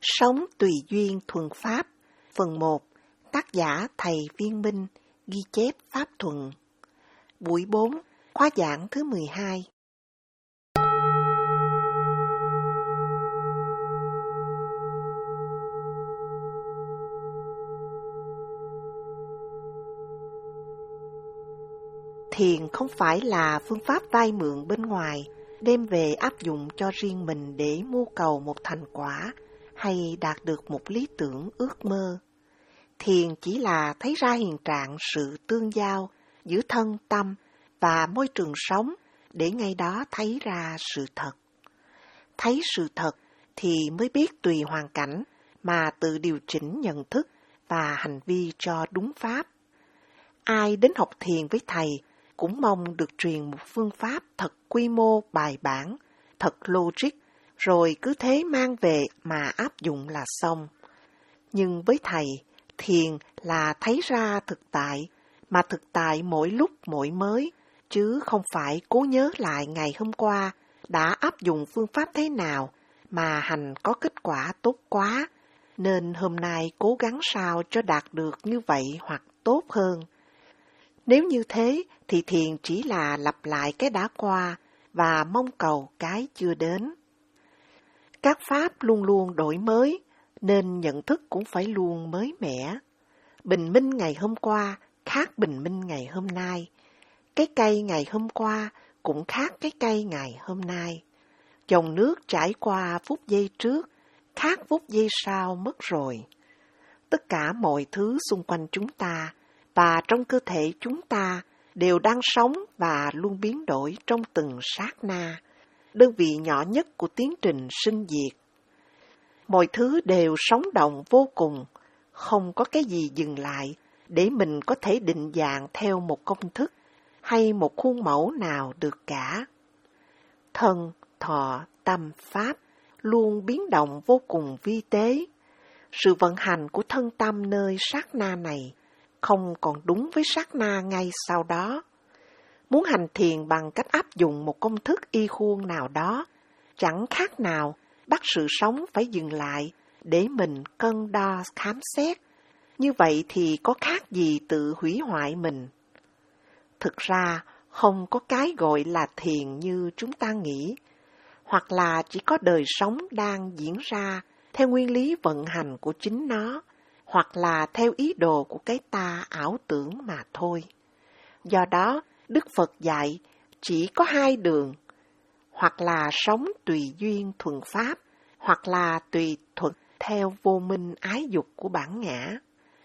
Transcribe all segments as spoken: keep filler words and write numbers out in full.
Sống tùy duyên thuần pháp. Phần một. Tác giả Thầy Viên Minh. Ghi chép Pháp Thuận. Buổi bốn. Khóa giảng thứ mười hai. Thiền không phải là phương pháp vay mượn bên ngoài, đem về áp dụng cho riêng mình để mưu cầu một thành quả hay đạt được một lý tưởng ước mơ. Thiền chỉ là thấy ra hiện trạng sự tương giao giữa thân tâm và môi trường sống để ngay đó thấy ra sự thật. Thấy sự thật thì mới biết tùy hoàn cảnh mà tự điều chỉnh nhận thức và hành vi cho đúng pháp. Ai đến học thiền với thầy cũng mong được truyền một phương pháp thật quy mô bài bản, thật logic, rồi cứ thế mang về mà áp dụng là xong. Nhưng với thầy, thiền là thấy ra thực tại, mà thực tại mỗi lúc mỗi mới, chứ không phải cố nhớ lại ngày hôm qua đã áp dụng phương pháp thế nào mà hành có kết quả tốt quá, nên hôm nay cố gắng sao cho đạt được như vậy hoặc tốt hơn. Nếu như thế thì thiền chỉ là lặp lại cái đã qua và mong cầu cái chưa đến. Các pháp luôn luôn đổi mới, nên nhận thức cũng phải luôn mới mẻ. Bình minh ngày hôm qua khác bình minh ngày hôm nay. Cái cây ngày hôm qua cũng khác cái cây ngày hôm nay. Dòng nước trải qua phút giây trước, khác phút giây sau mất rồi. Tất cả mọi thứ xung quanh chúng ta và trong cơ thể chúng ta đều đang sống và luôn biến đổi trong từng sát na, đơn vị nhỏ nhất của tiến trình sinh diệt. Mọi thứ đều sống động vô cùng, không có cái gì dừng lại để mình có thể định dạng theo một công thức hay một khuôn mẫu nào được cả. Thân, thọ, tâm, pháp luôn biến động vô cùng vi tế. Sự vận hành của thân tâm nơi sát na này không còn đúng với sát na ngay sau đó. Muốn hành thiền bằng cách áp dụng một công thức y khuôn nào đó, chẳng khác nào bắt sự sống phải dừng lại để mình cân đo khám xét. Như vậy thì có khác gì tự hủy hoại mình. Thực ra, không có cái gọi là thiền như chúng ta nghĩ, hoặc là chỉ có đời sống đang diễn ra theo nguyên lý vận hành của chính nó, hoặc là theo ý đồ của cái ta ảo tưởng mà thôi. Do đó, Đức Phật dạy chỉ có hai đường, hoặc là sống tùy duyên thuần pháp, hoặc là tùy thuận theo vô minh ái dục của bản ngã.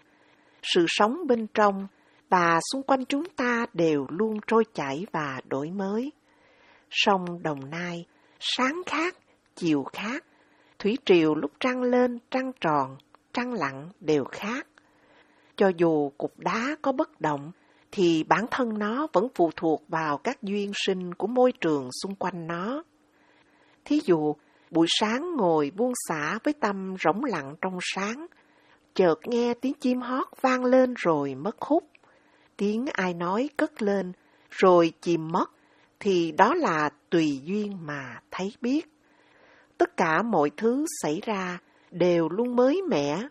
Sự sống bên trong và xung quanh chúng ta đều luôn trôi chảy và đổi mới. Sông Đồng Nai, sáng khác, chiều khác, thủy triều lúc trăng lên, trăng tròn, trăng lặng đều khác. Cho dù cục đá có bất động, thì bản thân nó vẫn phụ thuộc vào các duyên sinh của môi trường xung quanh nó. Thí dụ, buổi sáng ngồi buông xả với tâm rỗng lặng trong sáng, chợt nghe tiếng chim hót vang lên rồi mất hút, tiếng ai nói cất lên rồi chìm mất, thì đó là tùy duyên mà thấy biết. Tất cả mọi thứ xảy ra đều luôn mới mẻ.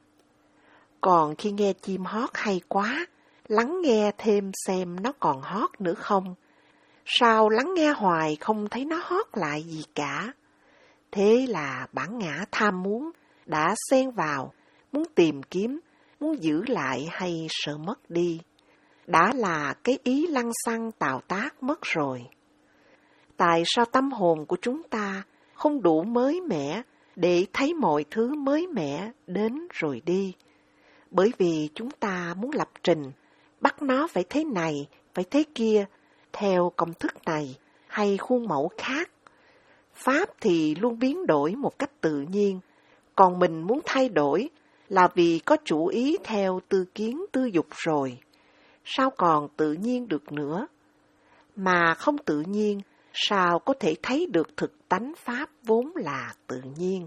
Còn khi nghe chim hót hay quá, lắng nghe thêm xem nó còn hót nữa không. Sao lắng nghe hoài không thấy nó hót lại gì cả. Thế là bản ngã tham muốn đã xen vào, muốn tìm kiếm, muốn giữ lại hay sợ mất đi. Đã là cái ý lăng xăng tạo tác mất rồi. Tại sao tâm hồn của chúng ta không đủ mới mẻ để thấy mọi thứ mới mẻ đến rồi đi? Bởi vì chúng ta muốn lập trình, bắt nó phải thế này, phải thế kia, theo công thức này hay khuôn mẫu khác. Pháp thì luôn biến đổi một cách tự nhiên, còn mình muốn thay đổi là vì có chủ ý theo tư kiến tư dục rồi. Sao còn tự nhiên được nữa? Mà không tự nhiên, sao có thể thấy được thực tánh Pháp vốn là tự nhiên?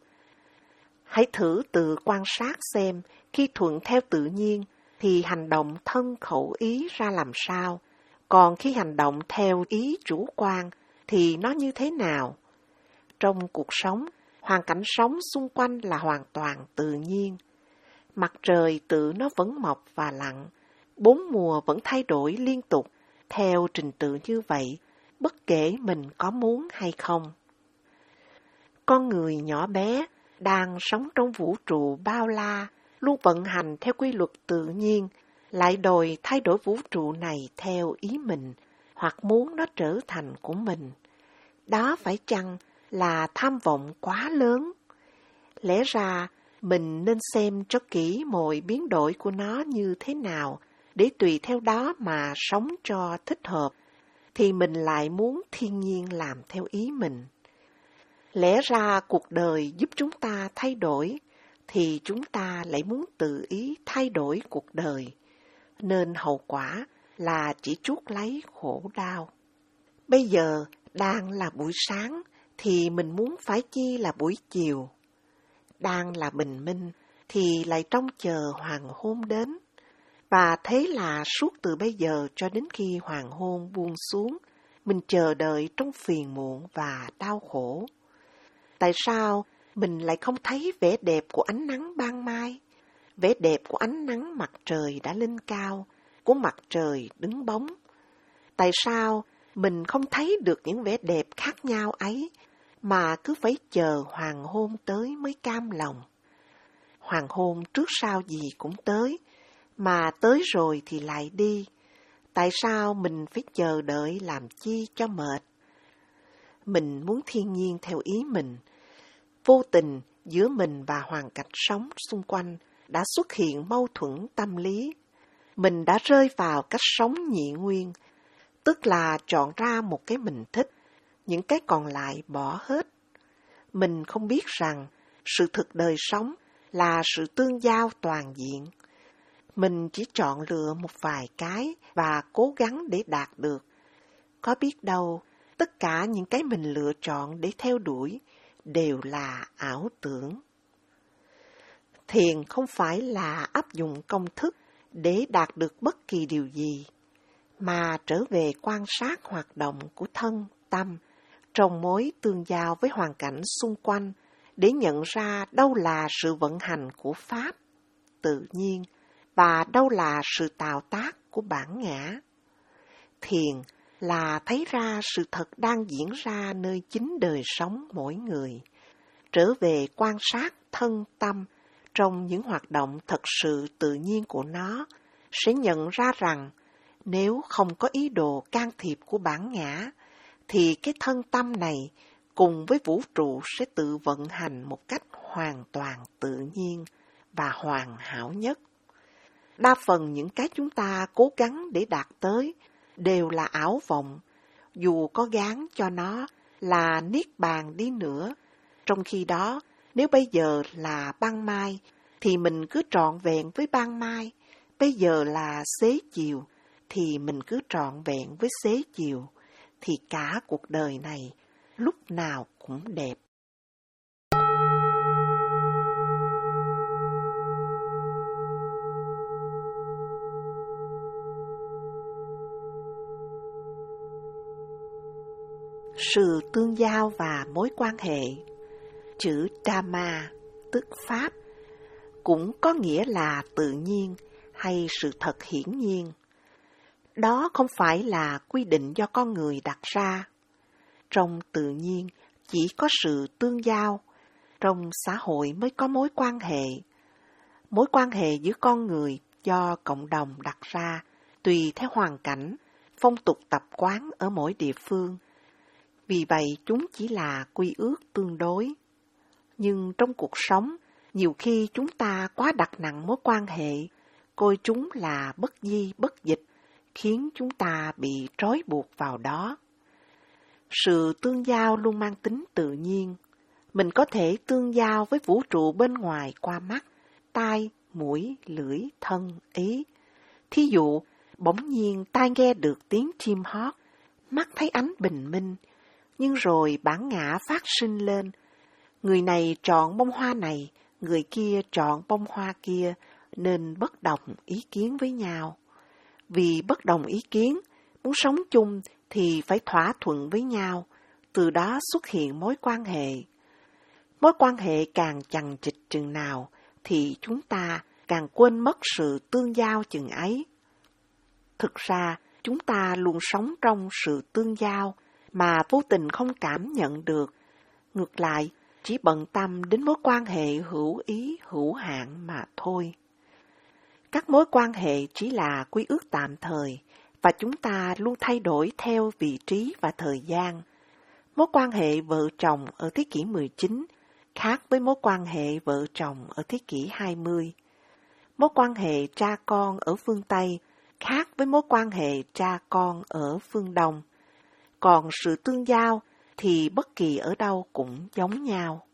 Hãy thử tự quan sát xem khi thuận theo tự nhiên thì hành động thân khẩu ý ra làm sao, còn khi hành động theo ý chủ quan thì nó như thế nào? Trong cuộc sống, hoàn cảnh sống xung quanh là hoàn toàn tự nhiên. Mặt trời tự nó vẫn mọc và lặn, bốn mùa vẫn thay đổi liên tục, theo trình tự như vậy, bất kể mình có muốn hay không. Con người nhỏ bé, đang sống trong vũ trụ bao la, luôn vận hành theo quy luật tự nhiên, lại đòi thay đổi vũ trụ này theo ý mình, hoặc muốn nó trở thành của mình. Đó phải chăng là tham vọng quá lớn? Lẽ ra, mình nên xem cho kỹ mọi biến đổi của nó như thế nào, để tùy theo đó mà sống cho thích hợp, thì mình lại muốn thiên nhiên làm theo ý mình. Lẽ ra cuộc đời giúp chúng ta thay đổi, thì chúng ta lại muốn tự ý thay đổi cuộc đời, nên hậu quả là chỉ chuốc lấy khổ đau. Bây giờ đang là buổi sáng, thì mình muốn phải chi là buổi chiều. Đang là bình minh, thì lại trông chờ hoàng hôn đến. Và thế là suốt từ bây giờ cho đến khi hoàng hôn buông xuống, mình chờ đợi trong phiền muộn và đau khổ. Tại sao mình lại không thấy vẻ đẹp của ánh nắng ban mai, vẻ đẹp của ánh nắng mặt trời đã lên cao, của mặt trời đứng bóng? Tại sao mình không thấy được những vẻ đẹp khác nhau ấy, mà cứ phải chờ hoàng hôn tới mới cam lòng? Hoàng hôn trước sau gì cũng tới, mà tới rồi thì lại đi. Tại sao mình phải chờ đợi làm chi cho mệt? Mình muốn thiên nhiên theo ý mình. Vô tình giữa mình và hoàn cảnh sống xung quanh đã xuất hiện mâu thuẫn tâm lý. Mình đã rơi vào cách sống nhị nguyên, tức là chọn ra một cái mình thích, những cái còn lại bỏ hết. Mình không biết rằng sự thực đời sống là sự tương giao toàn diện. Mình chỉ chọn lựa một vài cái và cố gắng để đạt được. Có biết đâu, tất cả những cái mình lựa chọn để theo đuổi đều là ảo tưởng. Thiền không phải là áp dụng công thức để đạt được bất kỳ điều gì, mà trở về quan sát hoạt động của thân, tâm, trong mối tương giao với hoàn cảnh xung quanh, để nhận ra đâu là sự vận hành của Pháp, tự nhiên, và đâu là sự tạo tác của bản ngã. Thiền là thấy ra sự thật đang diễn ra nơi chính đời sống mỗi người, trở về quan sát thân tâm trong những hoạt động thật sự tự nhiên của nó, sẽ nhận ra rằng nếu không có ý đồ can thiệp của bản ngã, thì cái thân tâm này cùng với vũ trụ sẽ tự vận hành một cách hoàn toàn tự nhiên và hoàn hảo nhất. Đa phần những cái chúng ta cố gắng để đạt tới đều là ảo vọng, dù có gán cho nó là niết bàn đi nữa. Trong khi đó, nếu bây giờ là ban mai, thì mình cứ trọn vẹn với ban mai. Bây giờ là xế chiều, thì mình cứ trọn vẹn với xế chiều. Thì cả cuộc đời này lúc nào cũng đẹp. Sự tương giao và mối quan hệ. Chữ Dhamma, tức Pháp, cũng có nghĩa là tự nhiên hay sự thật hiển nhiên. Đó không phải là quy định do con người đặt ra. Trong tự nhiên chỉ có sự tương giao, trong xã hội mới có mối quan hệ. Mối quan hệ giữa con người do cộng đồng đặt ra, tùy theo hoàn cảnh, phong tục tập quán ở mỗi địa phương. Vì vậy chúng chỉ là quy ước tương đối. Nhưng trong cuộc sống, nhiều khi chúng ta quá đặt nặng mối quan hệ, coi chúng là bất di bất dịch, khiến chúng ta bị trói buộc vào đó. Sự tương giao luôn mang tính tự nhiên. Mình có thể tương giao với vũ trụ bên ngoài qua mắt, tai, mũi, lưỡi, thân, ý. Thí dụ, bỗng nhiên tai nghe được tiếng chim hót, mắt thấy ánh bình minh, nhưng rồi bản ngã phát sinh lên. Người này chọn bông hoa này, người kia chọn bông hoa kia, nên bất đồng ý kiến với nhau. Vì bất đồng ý kiến, muốn sống chung thì phải thỏa thuận với nhau, từ đó xuất hiện mối quan hệ. Mối quan hệ càng chằng chịt chừng nào, thì chúng ta càng quên mất sự tương giao chừng ấy. Thực ra, chúng ta luôn sống trong sự tương giao mà vô tình không cảm nhận được. Ngược lại, chỉ bận tâm đến mối quan hệ hữu ý, hữu hạn mà thôi. Các mối quan hệ chỉ là quy ước tạm thời, và chúng ta luôn thay đổi theo vị trí và thời gian. Mối quan hệ vợ chồng ở thế kỷ mười chín khác với mối quan hệ vợ chồng ở thế kỷ hai mươi. Mối quan hệ cha con ở phương Tây khác với mối quan hệ cha con ở phương Đông. Còn sự tương giao thì bất kỳ ở đâu cũng giống nhau.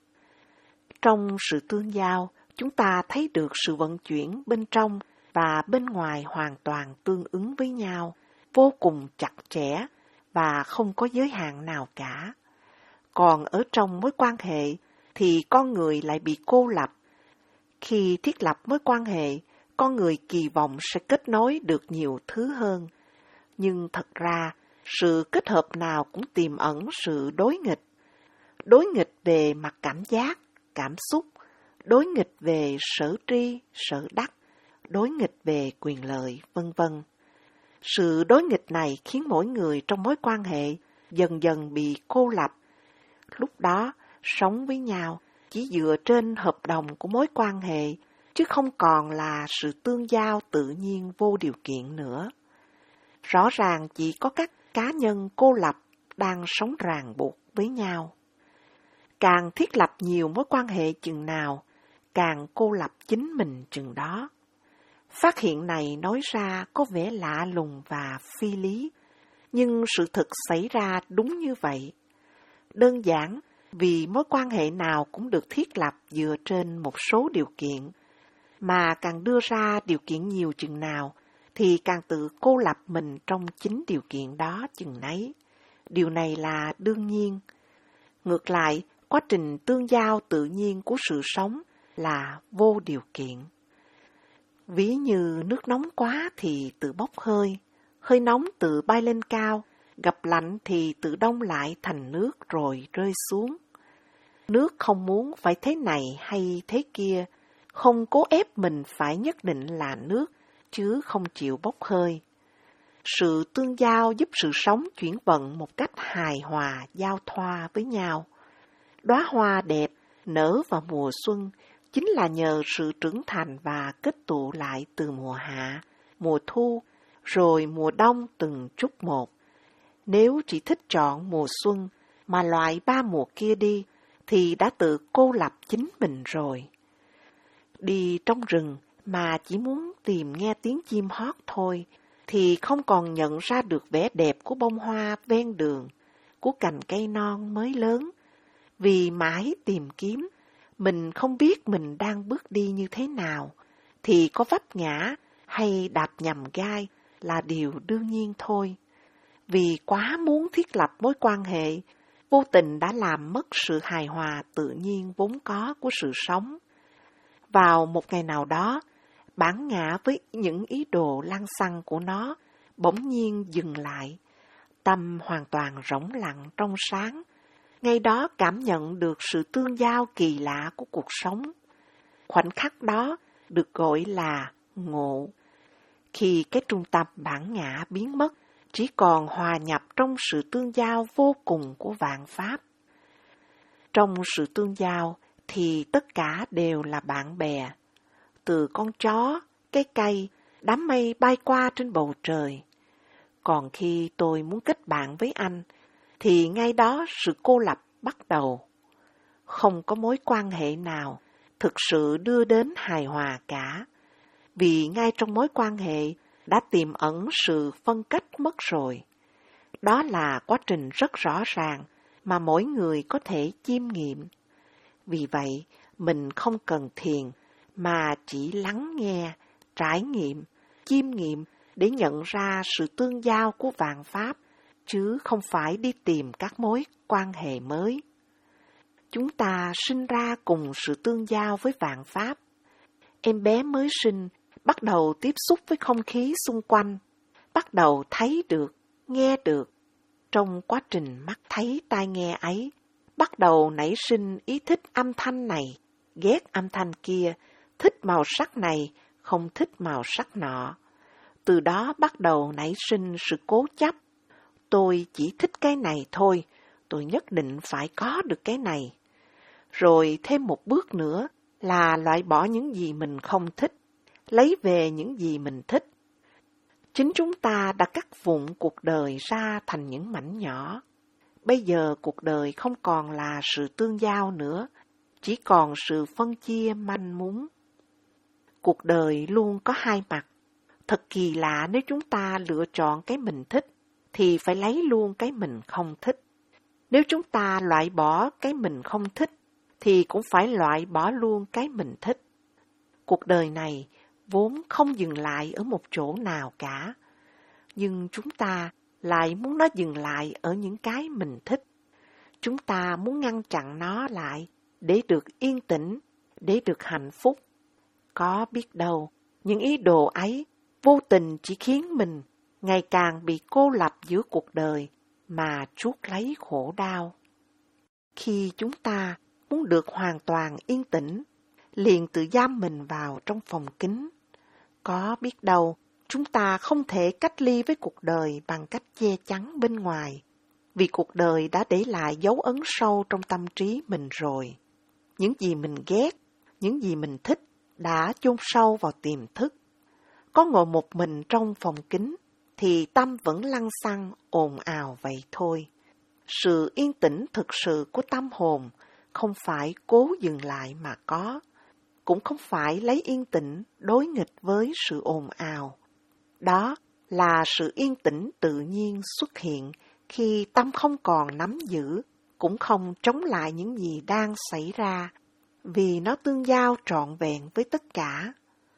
Trong sự tương giao, chúng ta thấy được sự vận chuyển bên trong và bên ngoài hoàn toàn tương ứng với nhau, vô cùng chặt chẽ và không có giới hạn nào cả. Còn ở trong mối quan hệ thì con người lại bị cô lập. Khi thiết lập mối quan hệ, con người kỳ vọng sẽ kết nối được nhiều thứ hơn. Nhưng thật ra, sự kết hợp nào cũng tiềm ẩn sự đối nghịch. Đối nghịch về mặt cảm giác, cảm xúc, đối nghịch về sở tri, sở đắc, đối nghịch về quyền lợi, vân vân. Sự đối nghịch này khiến mỗi người trong mối quan hệ dần dần bị cô lập. Lúc đó, sống với nhau chỉ dựa trên hợp đồng của mối quan hệ, chứ không còn là sự tương giao tự nhiên vô điều kiện nữa. Rõ ràng chỉ có các cá nhân cô lập đang sống ràng buộc với nhau. Càng thiết lập nhiều mối quan hệ chừng nào, càng cô lập chính mình chừng đó. Phát hiện này nói ra có vẻ lạ lùng và phi lý, nhưng sự thực xảy ra đúng như vậy. Đơn giản vì mối quan hệ nào cũng được thiết lập dựa trên một số điều kiện, mà càng đưa ra điều kiện nhiều chừng nào, thì càng tự cô lập mình trong chính điều kiện đó chừng nấy. Điều này là đương nhiên. Ngược lại, quá trình tương giao tự nhiên của sự sống là vô điều kiện. Ví như nước nóng quá thì tự bốc hơi, hơi nóng tự bay lên cao, gặp lạnh thì tự đông lại thành nước rồi rơi xuống. Nước không muốn phải thế này hay thế kia, không cố ép mình phải nhất định là nước, chứ không chịu bốc hơi. Sự tương giao giúp sự sống chuyển vận một cách hài hòa, giao thoa với nhau. Đóa hoa đẹp nở vào mùa xuân chính là nhờ sự trưởng thành và kết tụ lại từ mùa hạ, mùa thu, rồi mùa đông từng chút một. Nếu chỉ thích chọn mùa xuân mà loại ba mùa kia đi, thì đã tự cô lập chính mình rồi. Đi trong rừng mà chỉ muốn tìm nghe tiếng chim hót thôi, thì không còn nhận ra được vẻ đẹp của bông hoa ven đường, của cành cây non mới lớn. Vì mãi tìm kiếm, mình không biết mình đang bước đi như thế nào, thì có vấp ngã hay đạp nhầm gai là điều đương nhiên thôi. Vì quá muốn thiết lập mối quan hệ, vô tình đã làm mất sự hài hòa tự nhiên vốn có của sự sống. Vào một ngày nào đó, bản ngã với những ý đồ lăng xăng của nó bỗng nhiên dừng lại. Tâm hoàn toàn rỗng lặng trong sáng. Ngay đó cảm nhận được sự tương giao kỳ lạ của cuộc sống. Khoảnh khắc đó được gọi là ngộ. Khi cái trung tâm bản ngã biến mất, chỉ còn hòa nhập trong sự tương giao vô cùng của vạn pháp. Trong sự tương giao thì tất cả đều là bạn bè. Từ con chó, cái cây, đám mây bay qua trên bầu trời. Còn khi tôi muốn kết bạn với anh, thì ngay đó sự cô lập bắt đầu. Không có mối quan hệ nào thực sự đưa đến hài hòa cả, vì ngay trong mối quan hệ đã tiềm ẩn sự phân cách mất rồi. Đó là quá trình rất rõ ràng mà mỗi người có thể chiêm nghiệm. Vì vậy, mình không cần thiền, mà chỉ lắng nghe, trải nghiệm, chiêm nghiệm để nhận ra sự tương giao của vạn pháp, chứ không phải đi tìm các mối quan hệ mới. Chúng ta sinh ra cùng sự tương giao với vạn pháp. Em bé mới sinh, bắt đầu tiếp xúc với không khí xung quanh, bắt đầu thấy được, nghe được. Trong quá trình mắt thấy tai nghe ấy, bắt đầu nảy sinh ý thích âm thanh này, ghét âm thanh kia, thích màu sắc này, không thích màu sắc nọ. Từ đó bắt đầu nảy sinh sự cố chấp. Tôi chỉ thích cái này thôi, tôi nhất định phải có được cái này. Rồi thêm một bước nữa là loại bỏ những gì mình không thích, lấy về những gì mình thích. Chính chúng ta đã cắt vụn cuộc đời ra thành những mảnh nhỏ. Bây giờ cuộc đời không còn là sự tương giao nữa, chỉ còn sự phân chia manh mún. Cuộc đời luôn có hai mặt. Thật kỳ lạ nếu chúng ta lựa chọn cái mình thích, thì phải lấy luôn cái mình không thích. Nếu chúng ta loại bỏ cái mình không thích, thì cũng phải loại bỏ luôn cái mình thích. Cuộc đời này vốn không dừng lại ở một chỗ nào cả, nhưng chúng ta lại muốn nó dừng lại ở những cái mình thích. Chúng ta muốn ngăn chặn nó lại để được yên tĩnh, để được hạnh phúc. Có biết đâu, những ý đồ ấy vô tình chỉ khiến mình ngày càng bị cô lập giữa cuộc đời mà chuốc lấy khổ đau. Khi chúng ta muốn được hoàn toàn yên tĩnh, liền tự giam mình vào trong phòng kín. Có biết đâu, chúng ta không thể cách ly với cuộc đời bằng cách che chắn bên ngoài, vì cuộc đời đã để lại dấu ấn sâu trong tâm trí mình rồi. Những gì mình ghét, những gì mình thích đã chôn sâu vào tiềm thức. Có ngồi một mình trong phòng kín, thì tâm vẫn lăng xăng ồn ào vậy thôi. Sự yên tĩnh thực sự của tâm hồn không phải cố dừng lại mà có, cũng không phải lấy yên tĩnh đối nghịch với sự ồn ào. Đó là sự yên tĩnh tự nhiên xuất hiện khi tâm không còn nắm giữ, cũng không chống lại những gì đang xảy ra, vì nó tương giao trọn vẹn với tất cả.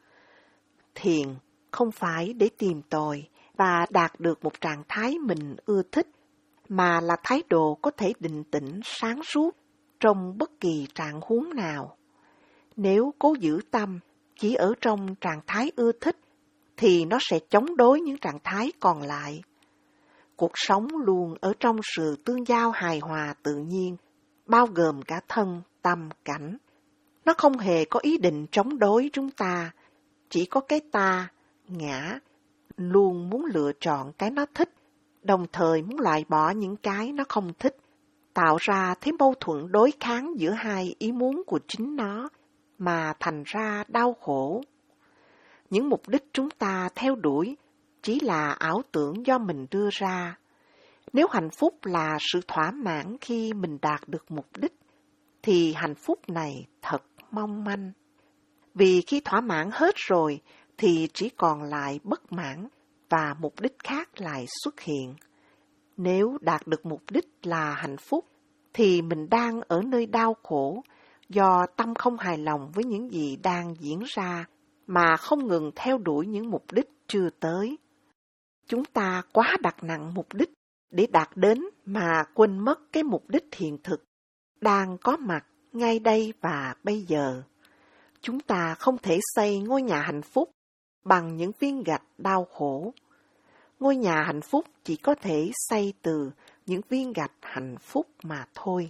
Thiền không phải để tìm tòi và đạt được một trạng thái mình ưa thích, mà là thái độ có thể định tĩnh sáng suốt trong bất kỳ trạng huống nào. Nếu cố giữ tâm chỉ ở trong trạng thái ưa thích, thì nó sẽ chống đối những trạng thái còn lại. Cuộc sống luôn ở trong sự tương giao hài hòa tự nhiên, bao gồm cả thân, tâm, cảnh. Nó không hề có ý định chống đối chúng ta, chỉ có cái ta, ngã, luôn muốn lựa chọn cái nó thích, đồng thời muốn loại bỏ những cái nó không thích, tạo ra thế mâu thuẫn đối kháng giữa hai ý muốn của chính nó, mà thành ra đau khổ. Những mục đích chúng ta theo đuổi chỉ là ảo tưởng do mình đưa ra. Nếu hạnh phúc là sự thỏa mãn khi mình đạt được mục đích, thì hạnh phúc này thật mong manh. Vì khi thỏa mãn hết rồi, thì chỉ còn lại bất mãn và mục đích khác lại xuất hiện. Nếu đạt được mục đích là hạnh phúc, thì mình đang ở nơi đau khổ, do tâm không hài lòng với những gì đang diễn ra, mà không ngừng theo đuổi những mục đích chưa tới. Chúng ta quá đặt nặng mục đích để đạt đến mà quên mất cái mục đích hiện thực, đang có mặt ngay đây và bây giờ. Chúng ta không thể xây ngôi nhà hạnh phúc bằng những viên gạch đau khổ. Ngôi nhà hạnh phúc chỉ có thể xây từ những viên gạch hạnh phúc mà thôi.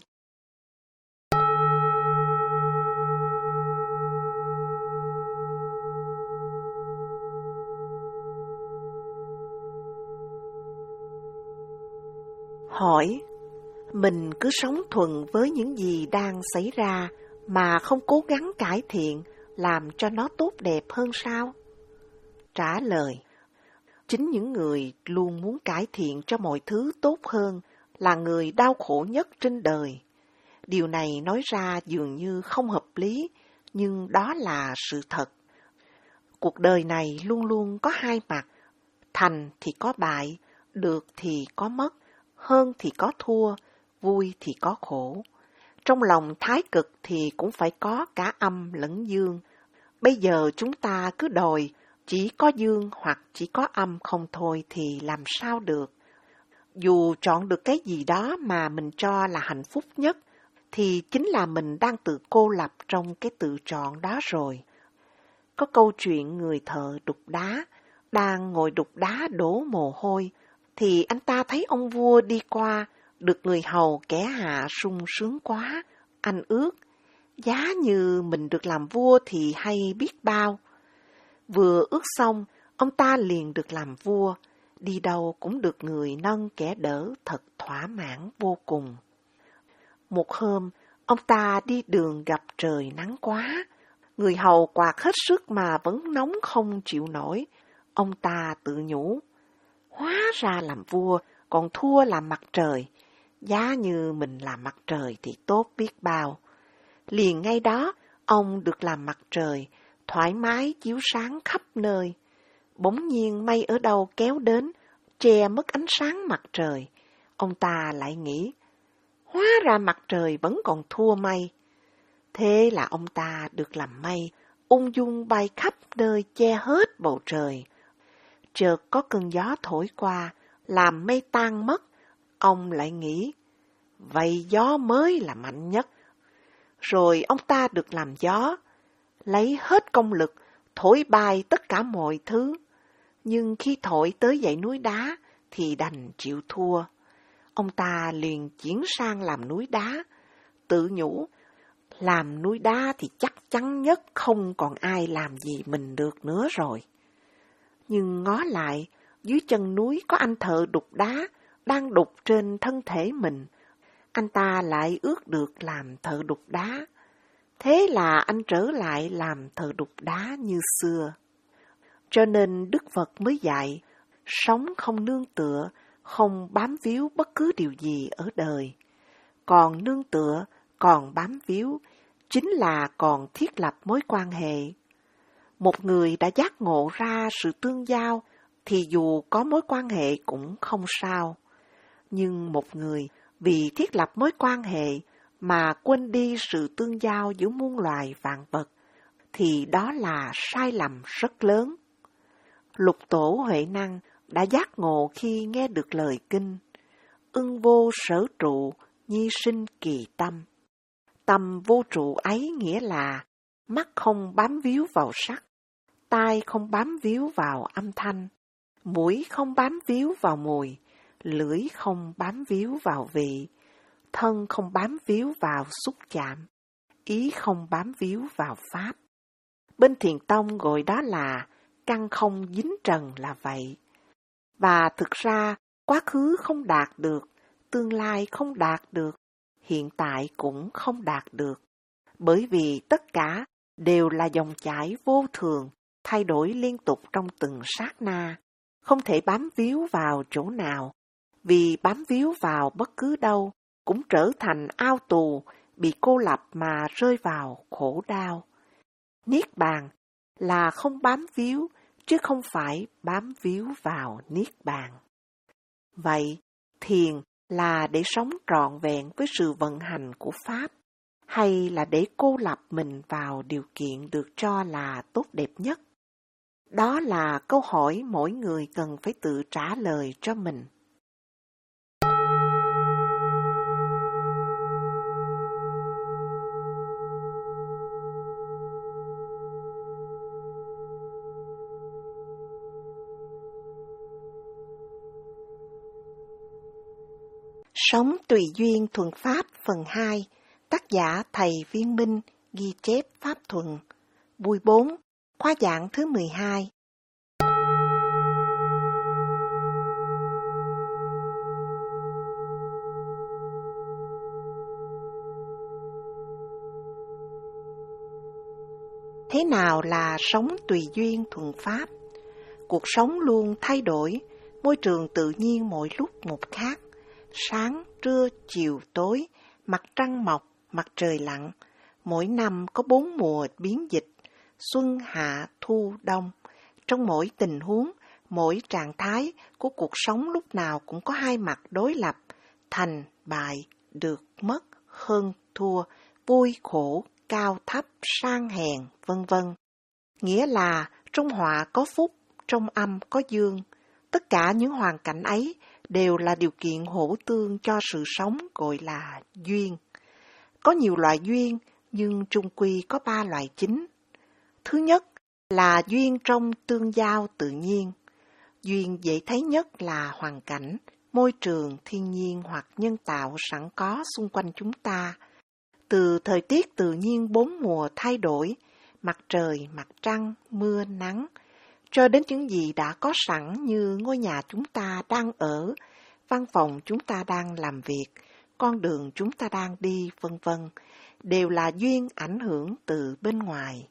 Hỏi, mình cứ sống thuận với những gì đang xảy ra mà không cố gắng cải thiện, làm cho nó tốt đẹp hơn sao? Trả lời, chính những người luôn muốn cải thiện cho mọi thứ tốt hơn là người đau khổ nhất trên đời. Điều này nói ra dường như không hợp lý, nhưng đó là sự thật. Cuộc đời này luôn luôn có hai mặt, thành thì có bại, được thì có mất, hơn thì có thua, vui thì có khổ. Trong lòng thái cực thì cũng phải có cả âm lẫn dương. Bây giờ chúng ta cứ đòi chỉ có dương hoặc chỉ có âm không thôi thì làm sao được. Dù chọn được cái gì đó mà mình cho là hạnh phúc nhất, thì chính là mình đang tự cô lập trong cái tự chọn đó rồi. Có câu chuyện người thợ đục đá, đang ngồi đục đá đổ mồ hôi, thì anh ta thấy ông vua đi qua, Được người hầu kẻ hạ sung sướng quá, anh ước, giá như mình được làm vua thì hay biết bao. Vừa ước xong, ông ta liền được làm vua, đi đâu cũng được người nâng kẻ đỡ, thật thỏa mãn vô cùng. Một hôm, ông ta đi đường gặp trời nắng quá, người hầu quạt hết sức mà vẫn nóng không chịu nổi. Ông ta tự nhủ, hóa ra làm vua còn thua làm mặt trời, giá như mình làm mặt trời thì tốt biết bao. Liền ngay đó, ông được làm mặt trời, thoải mái chiếu sáng khắp nơi. Bỗng nhiên mây ở đâu kéo đến, che mất ánh sáng mặt trời. Ông ta lại nghĩ, hóa ra mặt trời vẫn còn thua mây. Thế là ông ta được làm mây, ung dung bay khắp nơi che hết bầu trời. Chợt có cơn gió thổi qua, làm mây tan mất. Ông lại nghĩ, vậy gió mới là mạnh nhất. Rồi ông ta được làm gió, lấy hết công lực, thổi bay tất cả mọi thứ. Nhưng khi thổi tới dãy núi đá, thì đành chịu thua. Ông ta liền chuyển sang làm núi đá, tự nhủ, làm núi đá thì chắc chắn nhất không còn ai làm gì mình được nữa rồi. Nhưng ngó lại, dưới chân núi có anh thợ đục đá, đang đục trên thân thể mình. Anh ta lại ước được làm thợ đục đá. Thế là anh trở lại làm thợ đục đá như xưa. Cho nên Đức Phật mới dạy, sống không nương tựa, không bám víu bất cứ điều gì ở đời. Còn nương tựa, còn bám víu, chính là còn thiết lập mối quan hệ. Một người đã giác ngộ ra sự tương giao, thì dù có mối quan hệ cũng không sao. Nhưng một người vì thiết lập mối quan hệ mà quên đi sự tương giao giữa muôn loài vạn vật, thì đó là sai lầm rất lớn. Lục Tổ Huệ Năng đã giác ngộ khi nghe được lời kinh, ưng vô sở trụ, nhi sinh kỳ tâm. Tâm vô trụ ấy nghĩa là mắt không bám víu vào sắc, tai không bám víu vào âm thanh, mũi không bám víu vào mùi, lưỡi không bám víu vào vị, thân không bám víu vào xúc chạm, ý không bám víu vào pháp. Bên Thiền Tông gọi đó là căn không dính trần là vậy. Và thực ra, quá khứ không đạt được, tương lai không đạt được, hiện tại cũng không đạt được. Bởi vì tất cả đều là dòng chảy vô thường, thay đổi liên tục trong từng sát na, không thể bám víu vào chỗ nào, vì bám víu vào bất cứ đâu cũng trở thành ao tù, bị cô lập mà rơi vào khổ đau. Niết bàn là không bám víu, chứ không phải bám víu vào niết bàn. Vậy, thiền là để sống trọn vẹn với sự vận hành của Pháp, hay là để cô lập mình vào điều kiện được cho là tốt đẹp nhất? Đó là câu hỏi mỗi người cần phải tự trả lời cho mình. Sống tùy duyên thuận pháp phần hai, tác giả Thầy Viên Minh, ghi chép Pháp Thuần, buổi bốn, khóa giảng thứ mười hai. Thế nào là sống tùy duyên thuận pháp? Cuộc sống luôn thay đổi, môi trường tự nhiên mỗi lúc một khác. Sáng, trưa, chiều, tối, mặt trăng mọc, mặt trời lặn. Mỗi năm có bốn mùa biến dịch, xuân, hạ, thu, đông. Trong mỗi tình huống, mỗi trạng thái của cuộc sống lúc nào cũng có hai mặt đối lập, thành, bại, được, mất, hơn, thua, vui, khổ, cao, thấp, sang, hèn, vân vân. Nghĩa là trong họa có phúc, trong âm có dương. Tất cả những hoàn cảnh ấy đều là điều kiện hỗ tương cho sự sống gọi là duyên. Có nhiều loại duyên, nhưng chung quy có ba loại chính. Thứ nhất là duyên trong tương giao tự nhiên. Duyên dễ thấy nhất là hoàn cảnh, môi trường thiên nhiên hoặc nhân tạo sẵn có xung quanh chúng ta. Từ thời tiết tự nhiên bốn mùa thay đổi, mặt trời, mặt trăng, mưa, nắng, cho đến những gì đã có sẵn như ngôi nhà chúng ta đang ở, văn phòng chúng ta đang làm việc, con đường chúng ta đang đi, vân vân, đều là duyên ảnh hưởng từ bên ngoài.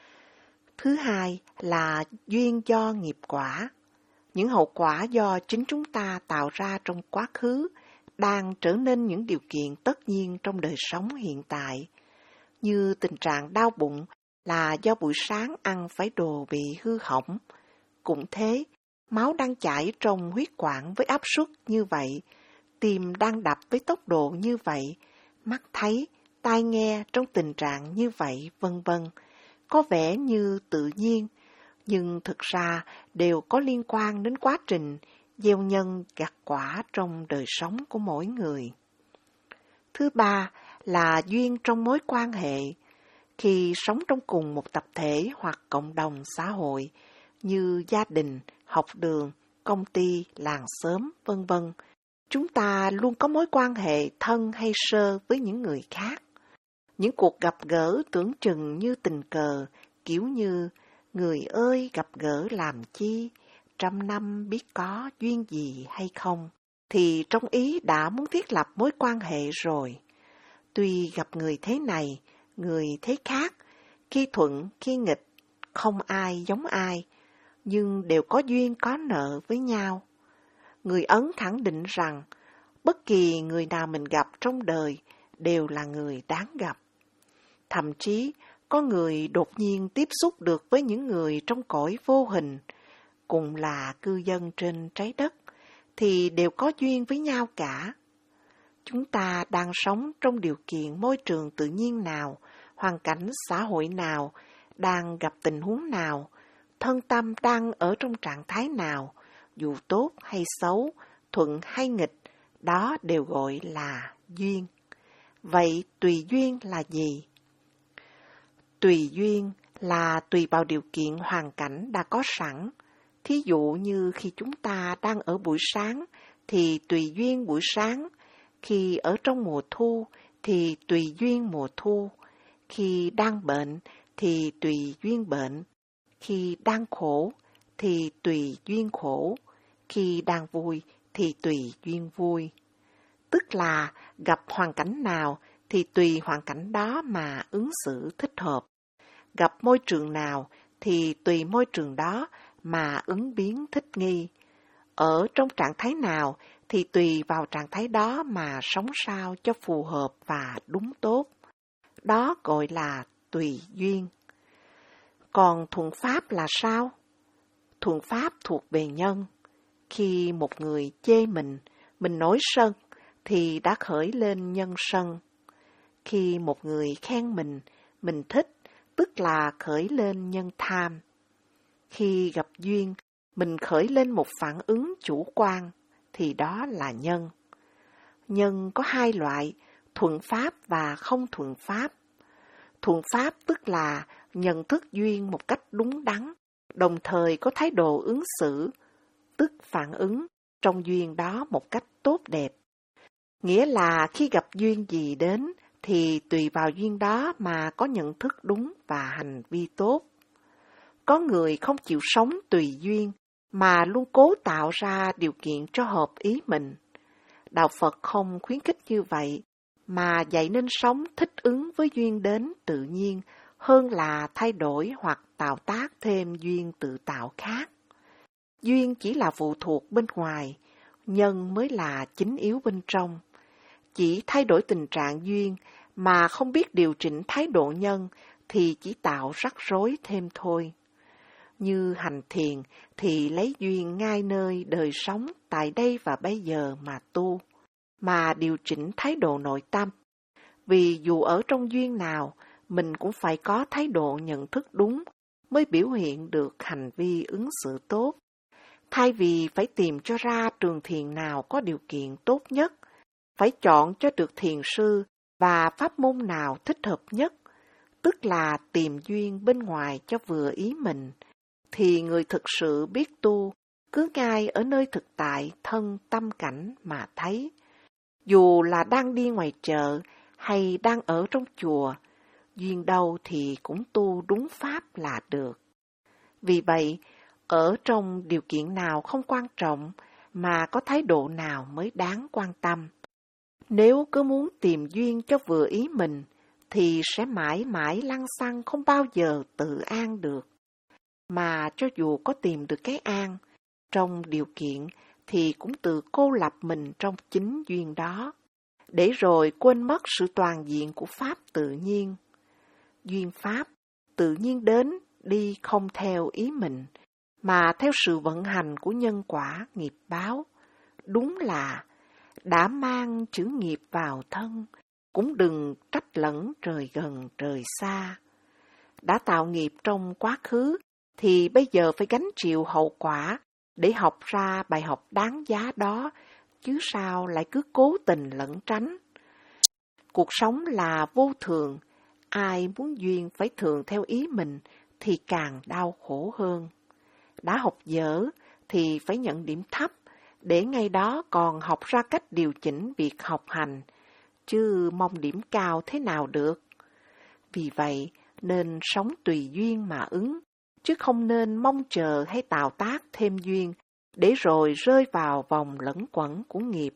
Thứ hai là duyên do nghiệp quả. Những hậu quả do chính chúng ta tạo ra trong quá khứ đang trở nên những điều kiện tất nhiên trong đời sống hiện tại, như tình trạng đau bụng là do buổi sáng ăn phải đồ bị hư hỏng. Cũng thế, máu đang chảy trong huyết quản với áp suất như vậy, tim đang đập với tốc độ như vậy, mắt thấy, tai nghe trong tình trạng như vậy, vân vân. Có vẻ như tự nhiên, nhưng thực ra đều có liên quan đến quá trình gieo nhân gặt quả trong đời sống của mỗi người. Thứ ba là duyên trong mối quan hệ. Khi sống trong cùng một tập thể hoặc cộng đồng xã hội như gia đình, học đường, công ty, làng xóm, vân vân, chúng ta luôn có mối quan hệ thân hay sơ với những người khác. Những cuộc gặp gỡ tưởng chừng như tình cờ, kiểu như người ơi gặp gỡ làm chi, trăm năm biết có duyên gì hay không, thì trong ý đã muốn thiết lập mối quan hệ rồi. Tuy gặp người thế này, người thế khác, khi thuận, khi nghịch, không ai giống ai, nhưng đều có duyên có nợ với nhau. Người Ấn khẳng định rằng, bất kỳ người nào mình gặp trong đời đều là người đáng gặp. Thậm chí, có người đột nhiên tiếp xúc được với những người trong cõi vô hình, cùng là cư dân trên trái đất, thì đều có duyên với nhau cả. Chúng ta đang sống trong điều kiện môi trường tự nhiên nào, hoàn cảnh xã hội nào, đang gặp tình huống nào, thân tâm đang ở trong trạng thái nào, dù tốt hay xấu, thuận hay nghịch, đó đều gọi là duyên. Vậy tùy duyên là gì? Tùy duyên là tùy vào điều kiện hoàn cảnh đã có sẵn. Thí dụ như khi chúng ta đang ở buổi sáng thì tùy duyên buổi sáng, khi ở trong mùa thu thì tùy duyên mùa thu, khi đang bệnh thì tùy duyên bệnh, khi đang khổ thì tùy duyên khổ, khi đang vui thì tùy duyên vui. Tức là gặp hoàn cảnh nào thì tùy hoàn cảnh đó mà ứng xử thích hợp. Gặp môi trường nào thì tùy môi trường đó mà ứng biến thích nghi. Ở trong trạng thái nào thì tùy vào trạng thái đó mà sống sao cho phù hợp và đúng tốt. Đó gọi là tùy duyên. Còn thuận pháp là sao? Thuận pháp thuộc về nhân. Khi một người chê mình, mình nổi sân, thì đã khởi lên nhân sân. Khi một người khen mình, mình thích, tức là khởi lên nhân tham. Khi gặp duyên, mình khởi lên một phản ứng chủ quan, thì đó là nhân. Nhân có hai loại, thuận pháp và không thuận pháp. Thuận pháp tức là nhận thức duyên một cách đúng đắn, đồng thời có thái độ ứng xử, tức phản ứng trong duyên đó một cách tốt đẹp. Nghĩa là khi gặp duyên gì đến, thì tùy vào duyên đó mà có nhận thức đúng và hành vi tốt. Có người không chịu sống tùy duyên, mà luôn cố tạo ra điều kiện cho hợp ý mình. Đạo Phật không khuyến khích như vậy, mà dạy nên sống thích ứng với duyên đến tự nhiên hơn là thay đổi hoặc tạo tác thêm duyên tự tạo khác. Duyên chỉ là phụ thuộc bên ngoài, nhân mới là chính yếu bên trong. Chỉ thay đổi tình trạng duyên mà không biết điều chỉnh thái độ nhân thì chỉ tạo rắc rối thêm thôi. Như hành thiền thì lấy duyên ngay nơi đời sống tại đây và bây giờ mà tu, mà điều chỉnh thái độ nội tâm. Vì dù ở trong duyên nào, mình cũng phải có thái độ nhận thức đúng mới biểu hiện được hành vi ứng xử tốt. Thay vì phải tìm cho ra trường thiền nào có điều kiện tốt nhất, phải chọn cho được thiền sư và pháp môn nào thích hợp nhất, tức là tìm duyên bên ngoài cho vừa ý mình, thì người thực sự biết tu cứ ngay ở nơi thực tại thân tâm cảnh mà thấy. Dù là đang đi ngoài chợ hay đang ở trong chùa, duyên đâu thì cũng tu đúng pháp là được. Vì vậy, ở trong điều kiện nào không quan trọng, mà có thái độ nào mới đáng quan tâm. Nếu cứ muốn tìm duyên cho vừa ý mình, thì sẽ mãi mãi lăng xăng không bao giờ tự an được. Mà cho dù có tìm được cái an, trong điều kiện thì cũng tự cô lập mình trong chính duyên đó, để rồi quên mất sự toàn diện của pháp tự nhiên. Duyên pháp tự nhiên đến, đi không theo ý mình, mà theo sự vận hành của nhân quả nghiệp báo. Đúng là đã mang chữ nghiệp vào thân, cũng đừng trách lẫn trời gần trời xa. Đã tạo nghiệp trong quá khứ, thì bây giờ phải gánh chịu hậu quả để học ra bài học đáng giá đó, chứ sao lại cứ cố tình lẩn tránh. Cuộc sống là vô thường, ai muốn duyên phải thường theo ý mình thì càng đau khổ hơn. Đã học dở thì phải nhận điểm thấp, để ngay đó còn học ra cách điều chỉnh việc học hành, chứ mong điểm cao thế nào được. Vì vậy, nên sống tùy duyên mà ứng, chứ không nên mong chờ hay tạo tác thêm duyên, để rồi rơi vào vòng lẫn quẩn của nghiệp.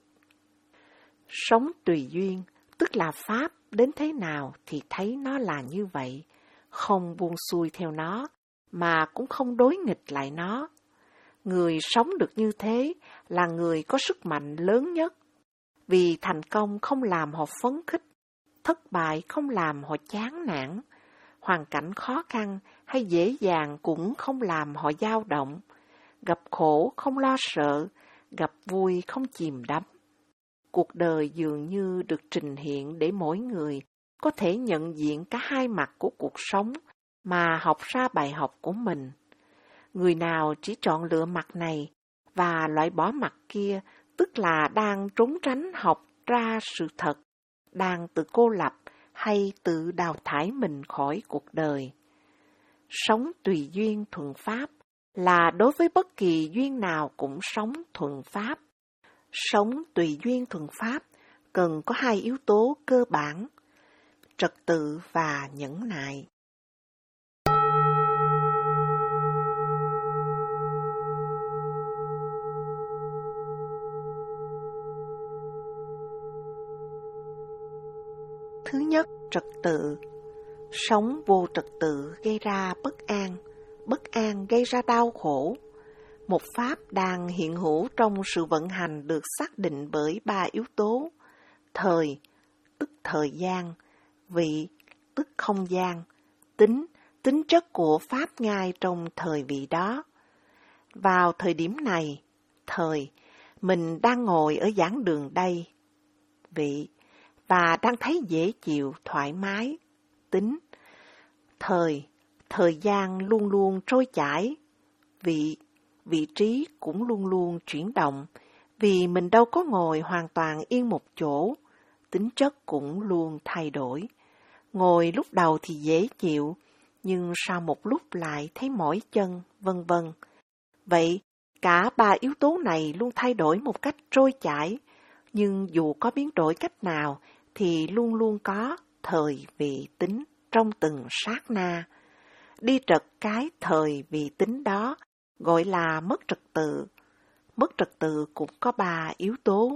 Sống tùy duyên, tức là pháp đến thế nào thì thấy nó là như vậy, không buông xuôi theo nó, mà cũng không đối nghịch lại nó. Người sống được như thế là người có sức mạnh lớn nhất, vì thành công không làm họ phấn khích, thất bại không làm họ chán nản, hoàn cảnh khó khăn hay dễ dàng cũng không làm họ dao động, gặp khổ không lo sợ, gặp vui không chìm đắm. Cuộc đời dường như được trình hiện để mỗi người có thể nhận diện cả hai mặt của cuộc sống mà học ra bài học của mình. Người nào chỉ chọn lựa mặt này và loại bỏ mặt kia, tức là đang trốn tránh học ra sự thật, đang tự cô lập hay tự đào thải mình khỏi cuộc đời. Sống tùy duyên thuận pháp là đối với bất kỳ duyên nào cũng sống thuận pháp. Sống tùy duyên thuận pháp cần có hai yếu tố cơ bản: trật tự và nhẫn nại. Thứ nhất, trật tự. Sống vô trật tự gây ra bất an, bất an gây ra đau khổ. Một pháp đang hiện hữu trong sự vận hành được xác định bởi ba yếu tố: thời, tức thời gian; vị, tức không gian; tính, tính chất của pháp ngay trong thời vị đó. Vào thời điểm này, thời, mình đang ngồi ở giảng đường đây; vị, và đang thấy dễ chịu, thoải mái; tính, thời, thời gian luôn luôn trôi chảy; vị, vị trí cũng luôn luôn chuyển động, vì mình đâu có ngồi hoàn toàn yên một chỗ, tính chất cũng luôn thay đổi. Ngồi lúc đầu thì dễ chịu, nhưng sau một lúc lại thấy mỏi chân, vân vân. Vậy, cả ba yếu tố này luôn thay đổi một cách trôi chảy, nhưng dù có biến đổi cách nào thì luôn luôn có thời vị tính trong từng sát na. Đi trật cái thời vị tính đó gọi là mất trật tự. Mất trật tự cũng có ba yếu tố.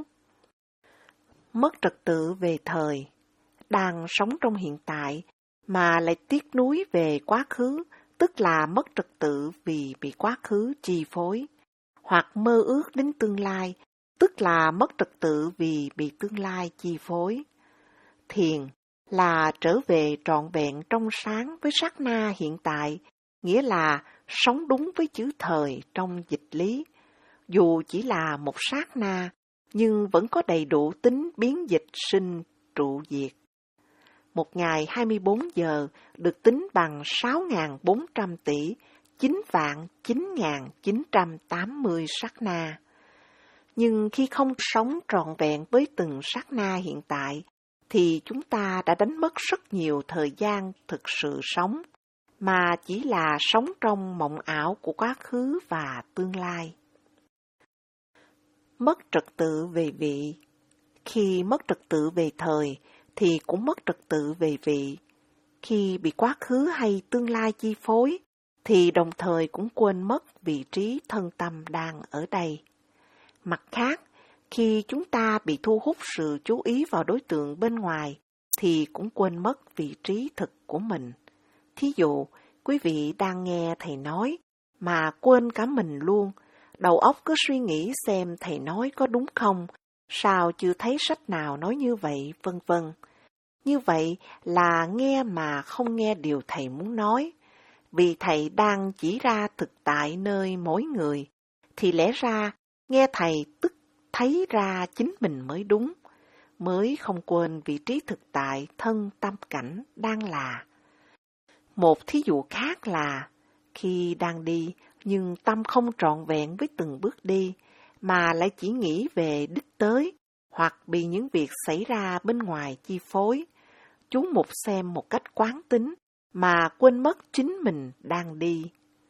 Mất trật tự về thời, đang sống trong hiện tại mà lại tiếc nuối về quá khứ, tức là mất trật tự vì bị quá khứ chi phối. Hoặc mơ ước đến tương lai, tức là mất trật tự vì bị tương lai chi phối. Thiền là trở về trọn vẹn trong sáng với sát na hiện tại, nghĩa là sống đúng với chữ thời trong dịch lý. Dù chỉ là một sát na, nhưng vẫn có đầy đủ tính biến dịch sinh trụ diệt. Một ngày hai mươi bốn giờ được tính bằng sáu nghìn bốn trăm tỷ, chín vạn chín nghìn chín trăm tám mươi sát na. Nhưng khi không sống trọn vẹn với từng sát na hiện tại, thì chúng ta đã đánh mất rất nhiều thời gian thực sự sống, mà chỉ là sống trong mộng ảo của quá khứ và tương lai. Mất trật tự về vị. Khi mất trật tự về thời, thì cũng mất trật tự về vị. Khi bị quá khứ hay tương lai chi phối, thì đồng thời cũng quên mất vị trí thân tâm đang ở đây. Mặt khác, khi chúng ta bị thu hút sự chú ý vào đối tượng bên ngoài, thì cũng quên mất vị trí thực của mình. Thí dụ, quý vị đang nghe thầy nói, mà quên cả mình luôn, đầu óc cứ suy nghĩ xem thầy nói có đúng không, sao chưa thấy sách nào nói như vậy, vân vân. Như vậy là nghe mà không nghe điều thầy muốn nói. Vì thầy đang chỉ ra thực tại nơi mỗi người, thì lẽ ra nghe thầy tức thấy ra chính mình mới đúng, mới không quên vị trí thực tại thân tâm cảnh đang là. Một thí dụ khác là, khi đang đi nhưng tâm không trọn vẹn với từng bước đi, mà lại chỉ nghĩ về đích tới, hoặc bị những việc xảy ra bên ngoài chi phối, chú mục xem một cách quán tính, mà quên mất chính mình đang đi.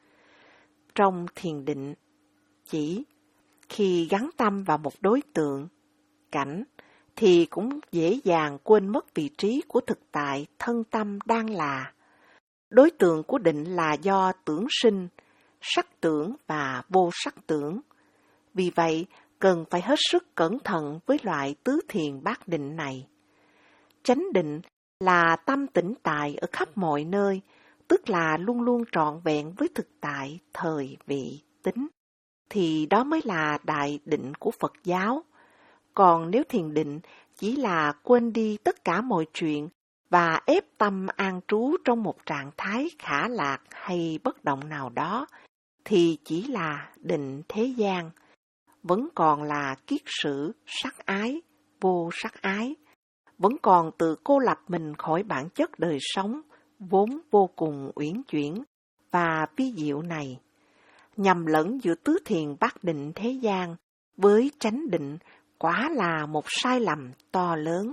Trong thiền định, chỉ khi gắn tâm vào một đối tượng, cảnh, thì cũng dễ dàng quên mất vị trí của thực tại thân tâm đang là. Đối tượng của định là do tưởng sinh, sắc tưởng và vô sắc tưởng. Vì vậy, cần phải hết sức cẩn thận với loại tứ thiền bát định này. Chánh định là tâm tĩnh tại ở khắp mọi nơi, tức là luôn luôn trọn vẹn với thực tại, thời, vị, tính. Thì đó mới là đại định của Phật giáo. Còn nếu thiền định chỉ là quên đi tất cả mọi chuyện và ép tâm an trú trong một trạng thái khả lạc hay bất động nào đó, thì chỉ là định thế gian, vẫn còn là kiết sử, sắc ái, vô sắc ái, vẫn còn tự cô lập mình khỏi bản chất đời sống, vốn vô cùng uyển chuyển và vi diệu này. Nhầm lẫn giữa tứ thiền bát định thế gian với chánh định quả là một sai lầm to lớn.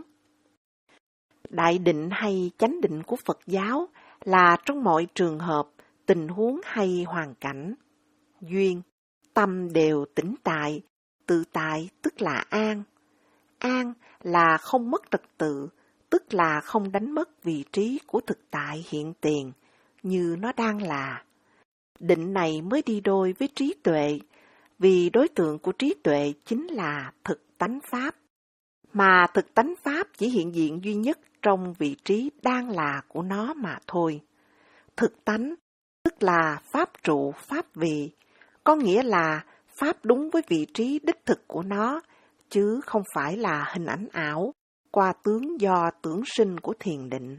Đại định hay chánh định của Phật giáo là trong mọi trường hợp, tình huống hay hoàn cảnh. Duyên, tâm đều tĩnh tại, tự tại tức là an. An là không mất trật tự, tức là không đánh mất vị trí của thực tại hiện tiền, như nó đang là. Định này mới đi đôi với trí tuệ, vì đối tượng của trí tuệ chính là thực tánh Pháp. Mà thực tánh Pháp chỉ hiện diện duy nhất trong vị trí đang là của nó mà thôi. Thực tánh, tức là Pháp trụ, Pháp vị, có nghĩa là Pháp đúng với vị trí đích thực của nó, chứ không phải là hình ảnh ảo, qua tướng do tưởng sinh của thiền định.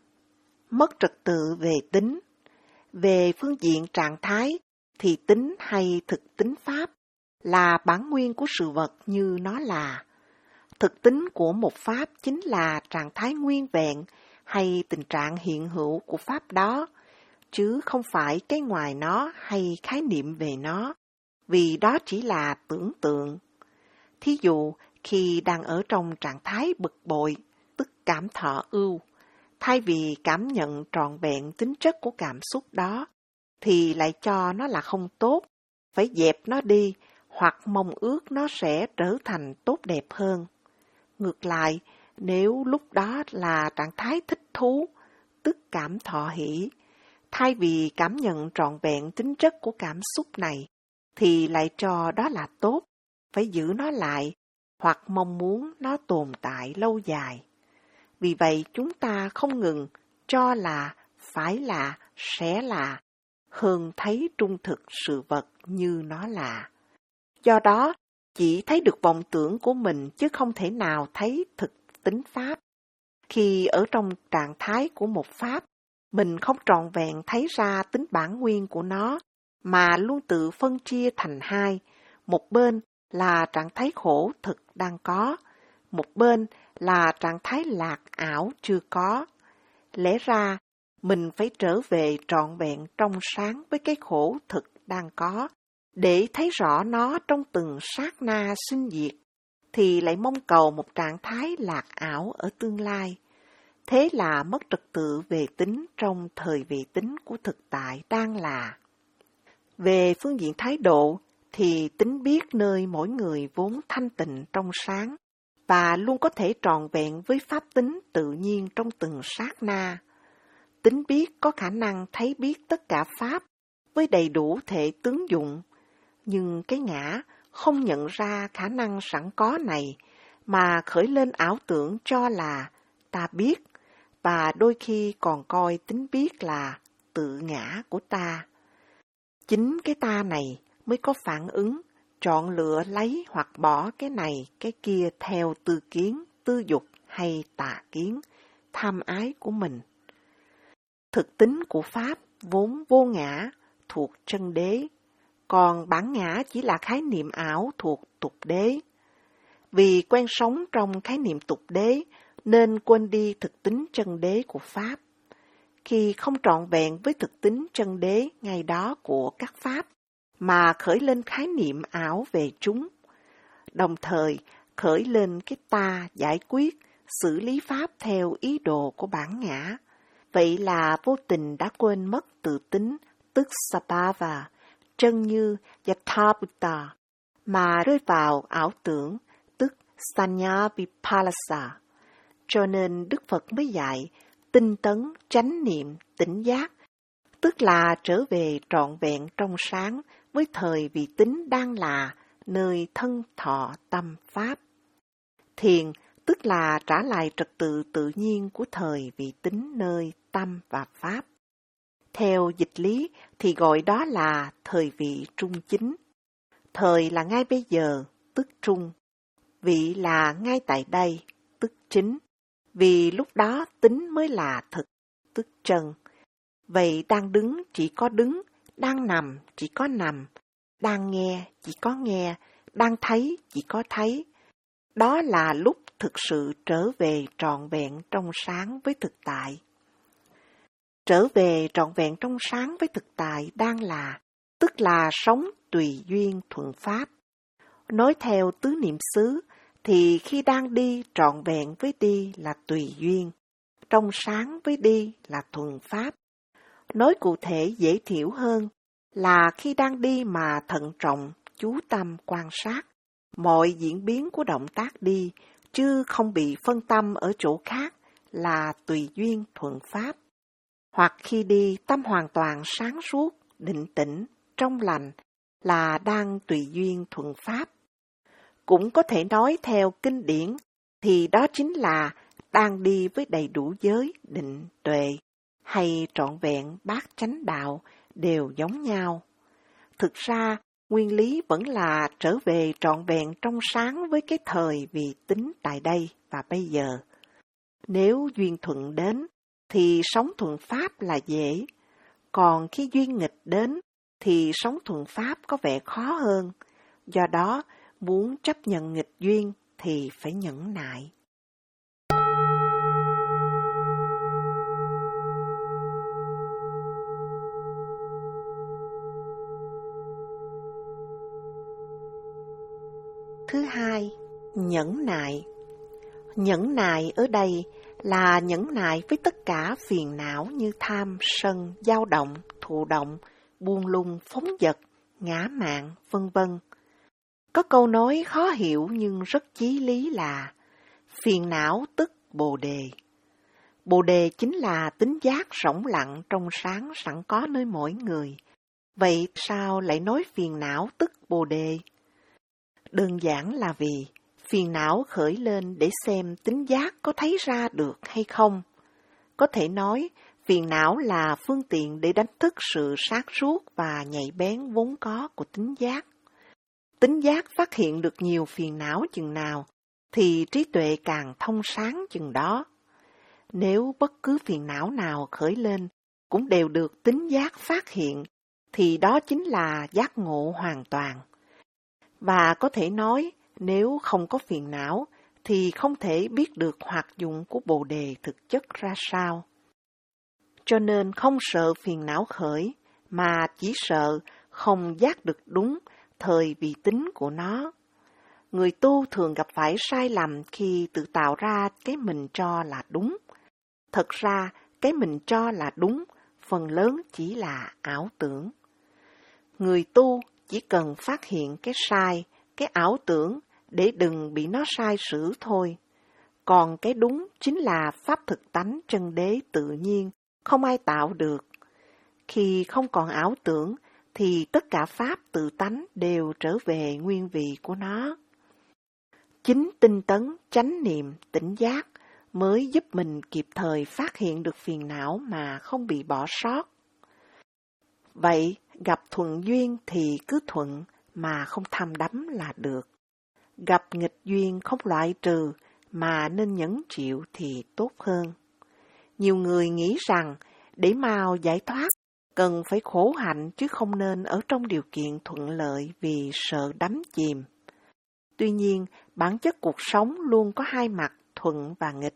Mất trật tự về tính. Về phương diện trạng thái, thì tính hay thực tính Pháp là bản nguyên của sự vật như nó là. Thực tính của một Pháp chính là trạng thái nguyên vẹn hay tình trạng hiện hữu của Pháp đó, chứ không phải cái ngoài nó hay khái niệm về nó, vì đó chỉ là tưởng tượng. Thí dụ, khi đang ở trong trạng thái bực bội, tức cảm thọ ưu, thay vì cảm nhận trọn vẹn tính chất của cảm xúc đó, thì lại cho nó là không tốt, phải dẹp nó đi, hoặc mong ước nó sẽ trở thành tốt đẹp hơn. Ngược lại, nếu lúc đó là trạng thái thích thú, tức cảm thọ hỷ, thay vì cảm nhận trọn vẹn tính chất của cảm xúc này, thì lại cho đó là tốt, phải giữ nó lại, hoặc mong muốn nó tồn tại lâu dài. Vì vậy chúng ta không ngừng cho là, phải là, sẽ là, hơn thấy trung thực sự vật như nó là. Do đó, chỉ thấy được vọng tưởng của mình chứ không thể nào thấy thực tính Pháp. Khi ở trong trạng thái của một Pháp, mình không trọn vẹn thấy ra tính bản nguyên của nó, mà luôn tự phân chia thành hai. Một bên là trạng thái khổ thực đang có, một bên là trạng thái lạc ảo chưa có. Lẽ ra, mình phải trở về trọn vẹn trong sáng với cái khổ thực đang có, để thấy rõ nó trong từng sát na sinh diệt, thì lại mong cầu một trạng thái lạc ảo ở tương lai. Thế là mất trật tự về tính trong thời vị tính của thực tại đang là. Về phương diện thái độ, thì tính biết nơi mỗi người vốn thanh tịnh trong sáng và luôn có thể trọn vẹn với pháp tính tự nhiên trong từng sát na. Tính biết có khả năng thấy biết tất cả pháp với đầy đủ thể tướng dụng, nhưng cái ngã không nhận ra khả năng sẵn có này mà khởi lên ảo tưởng cho là ta biết, và đôi khi còn coi tính biết là tự ngã của ta. Chính cái ta này mới có phản ứng, chọn lựa lấy hoặc bỏ cái này, cái kia theo tư kiến, tư dục hay tà kiến, tham ái của mình. Thực tính của Pháp vốn vô ngã, thuộc chân đế, còn bản ngã chỉ là khái niệm ảo thuộc tục đế. Vì quen sống trong khái niệm tục đế, nên quên đi thực tính chân đế của Pháp. Khi không trọn vẹn với thực tính chân đế ngay đó của các Pháp, mà khởi lên khái niệm ảo về chúng, đồng thời khởi lên cái ta giải quyết, xử lý Pháp theo ý đồ của bản ngã, vậy là vô tình đã quên mất tự tính, tức Sabhava, chân như Yathabhuta, mà rơi vào ảo tưởng, tức Sanya Vipallasa. Cho nên Đức Phật mới dạy tinh tấn, chánh niệm, tỉnh giác, tức là trở về trọn vẹn trong sáng với thời vị tính đang là nơi thân thọ tâm Pháp. Thiền tức là trả lại trật tự tự nhiên của thời vị tính nơi tâm và Pháp. Theo dịch lý thì gọi đó là thời vị trung chính. Thời là ngay bây giờ, tức trung. Vị là ngay tại đây, tức chính. Vì lúc đó tính mới là thực, tức chân. Vậy đang đứng chỉ có đứng, đang nằm chỉ có nằm, đang nghe chỉ có nghe, đang thấy chỉ có thấy. Đó là lúc thực sự trở về trọn vẹn trong sáng với thực tại. Trở về trọn vẹn trong sáng với thực tại đang là, tức là sống tùy duyên thuận Pháp. Nói theo tứ niệm xứ, thì khi đang đi trọn vẹn với đi là tùy duyên, trong sáng với đi là thuận Pháp. Nói cụ thể dễ hiểu hơn là khi đang đi mà thận trọng, chú tâm quan sát mọi diễn biến của động tác đi, chứ không bị phân tâm ở chỗ khác là tùy duyên thuận Pháp. Hoặc khi đi tâm hoàn toàn sáng suốt, định tĩnh, trong lành là đang tùy duyên thuận Pháp. Cũng có thể nói theo kinh điển thì đó chính là đang đi với đầy đủ giới, định, tuệ hay trọn vẹn bát chánh đạo đều giống nhau. Thực ra, nguyên lý vẫn là trở về trọn vẹn trong sáng với cái thời vị tính tại đây và bây giờ. Nếu duyên thuận đến, thì sống thuận Pháp là dễ. Còn khi duyên nghịch đến, thì sống thuận Pháp có vẻ khó hơn. Do đó, muốn chấp nhận nghịch duyên thì phải nhẫn nại. Thứ hai, nhẫn nại. Nhẫn nại ở đây là nhẫn nại với tất cả phiền não như tham, sân, dao động, thụ động, buông lung, phóng dật, ngã mạn, vân vân. Có câu nói khó hiểu nhưng rất chí lý là phiền não tức bồ đề. Bồ đề chính là tính giác rỗng lặng trong sáng sẵn có nơi mỗi người. Vậy sao lại nói phiền não tức bồ đề? Đơn giản là vì phiền não khởi lên để xem tính giác có thấy ra được hay không. Có thể nói, phiền não là phương tiện để đánh thức sự sáng suốt và nhạy bén vốn có của tính giác. Tính giác phát hiện được nhiều phiền não chừng nào, thì trí tuệ càng thông sáng chừng đó. Nếu bất cứ phiền não nào khởi lên cũng đều được tính giác phát hiện, thì đó chính là giác ngộ hoàn toàn. Và có thể nói, nếu không có phiền não, thì không thể biết được hoạt dụng của Bồ Đề thực chất ra sao. Cho nên không sợ phiền não khởi, mà chỉ sợ không giác được đúng thời vị tính của nó. Người tu thường gặp phải sai lầm khi tự tạo ra cái mình cho là đúng. Thật ra, cái mình cho là đúng, phần lớn chỉ là ảo tưởng. Người tu chỉ cần phát hiện cái sai, cái ảo tưởng để đừng bị nó sai sử thôi. Còn cái đúng chính là pháp thực tánh chân đế tự nhiên, không ai tạo được. Khi không còn ảo tưởng, thì tất cả pháp tự tánh đều trở về nguyên vị của nó. Chính tinh tấn, chánh niệm, tỉnh giác mới giúp mình kịp thời phát hiện được phiền não mà không bị bỏ sót. Vậy, gặp thuận duyên thì cứ thuận mà không tham đắm là được. Gặp nghịch duyên không loại trừ mà nên nhẫn chịu thì tốt hơn. Nhiều người nghĩ rằng để mau giải thoát cần phải khổ hạnh chứ không nên ở trong điều kiện thuận lợi vì sợ đắm chìm. Tuy nhiên, bản chất cuộc sống luôn có hai mặt thuận và nghịch.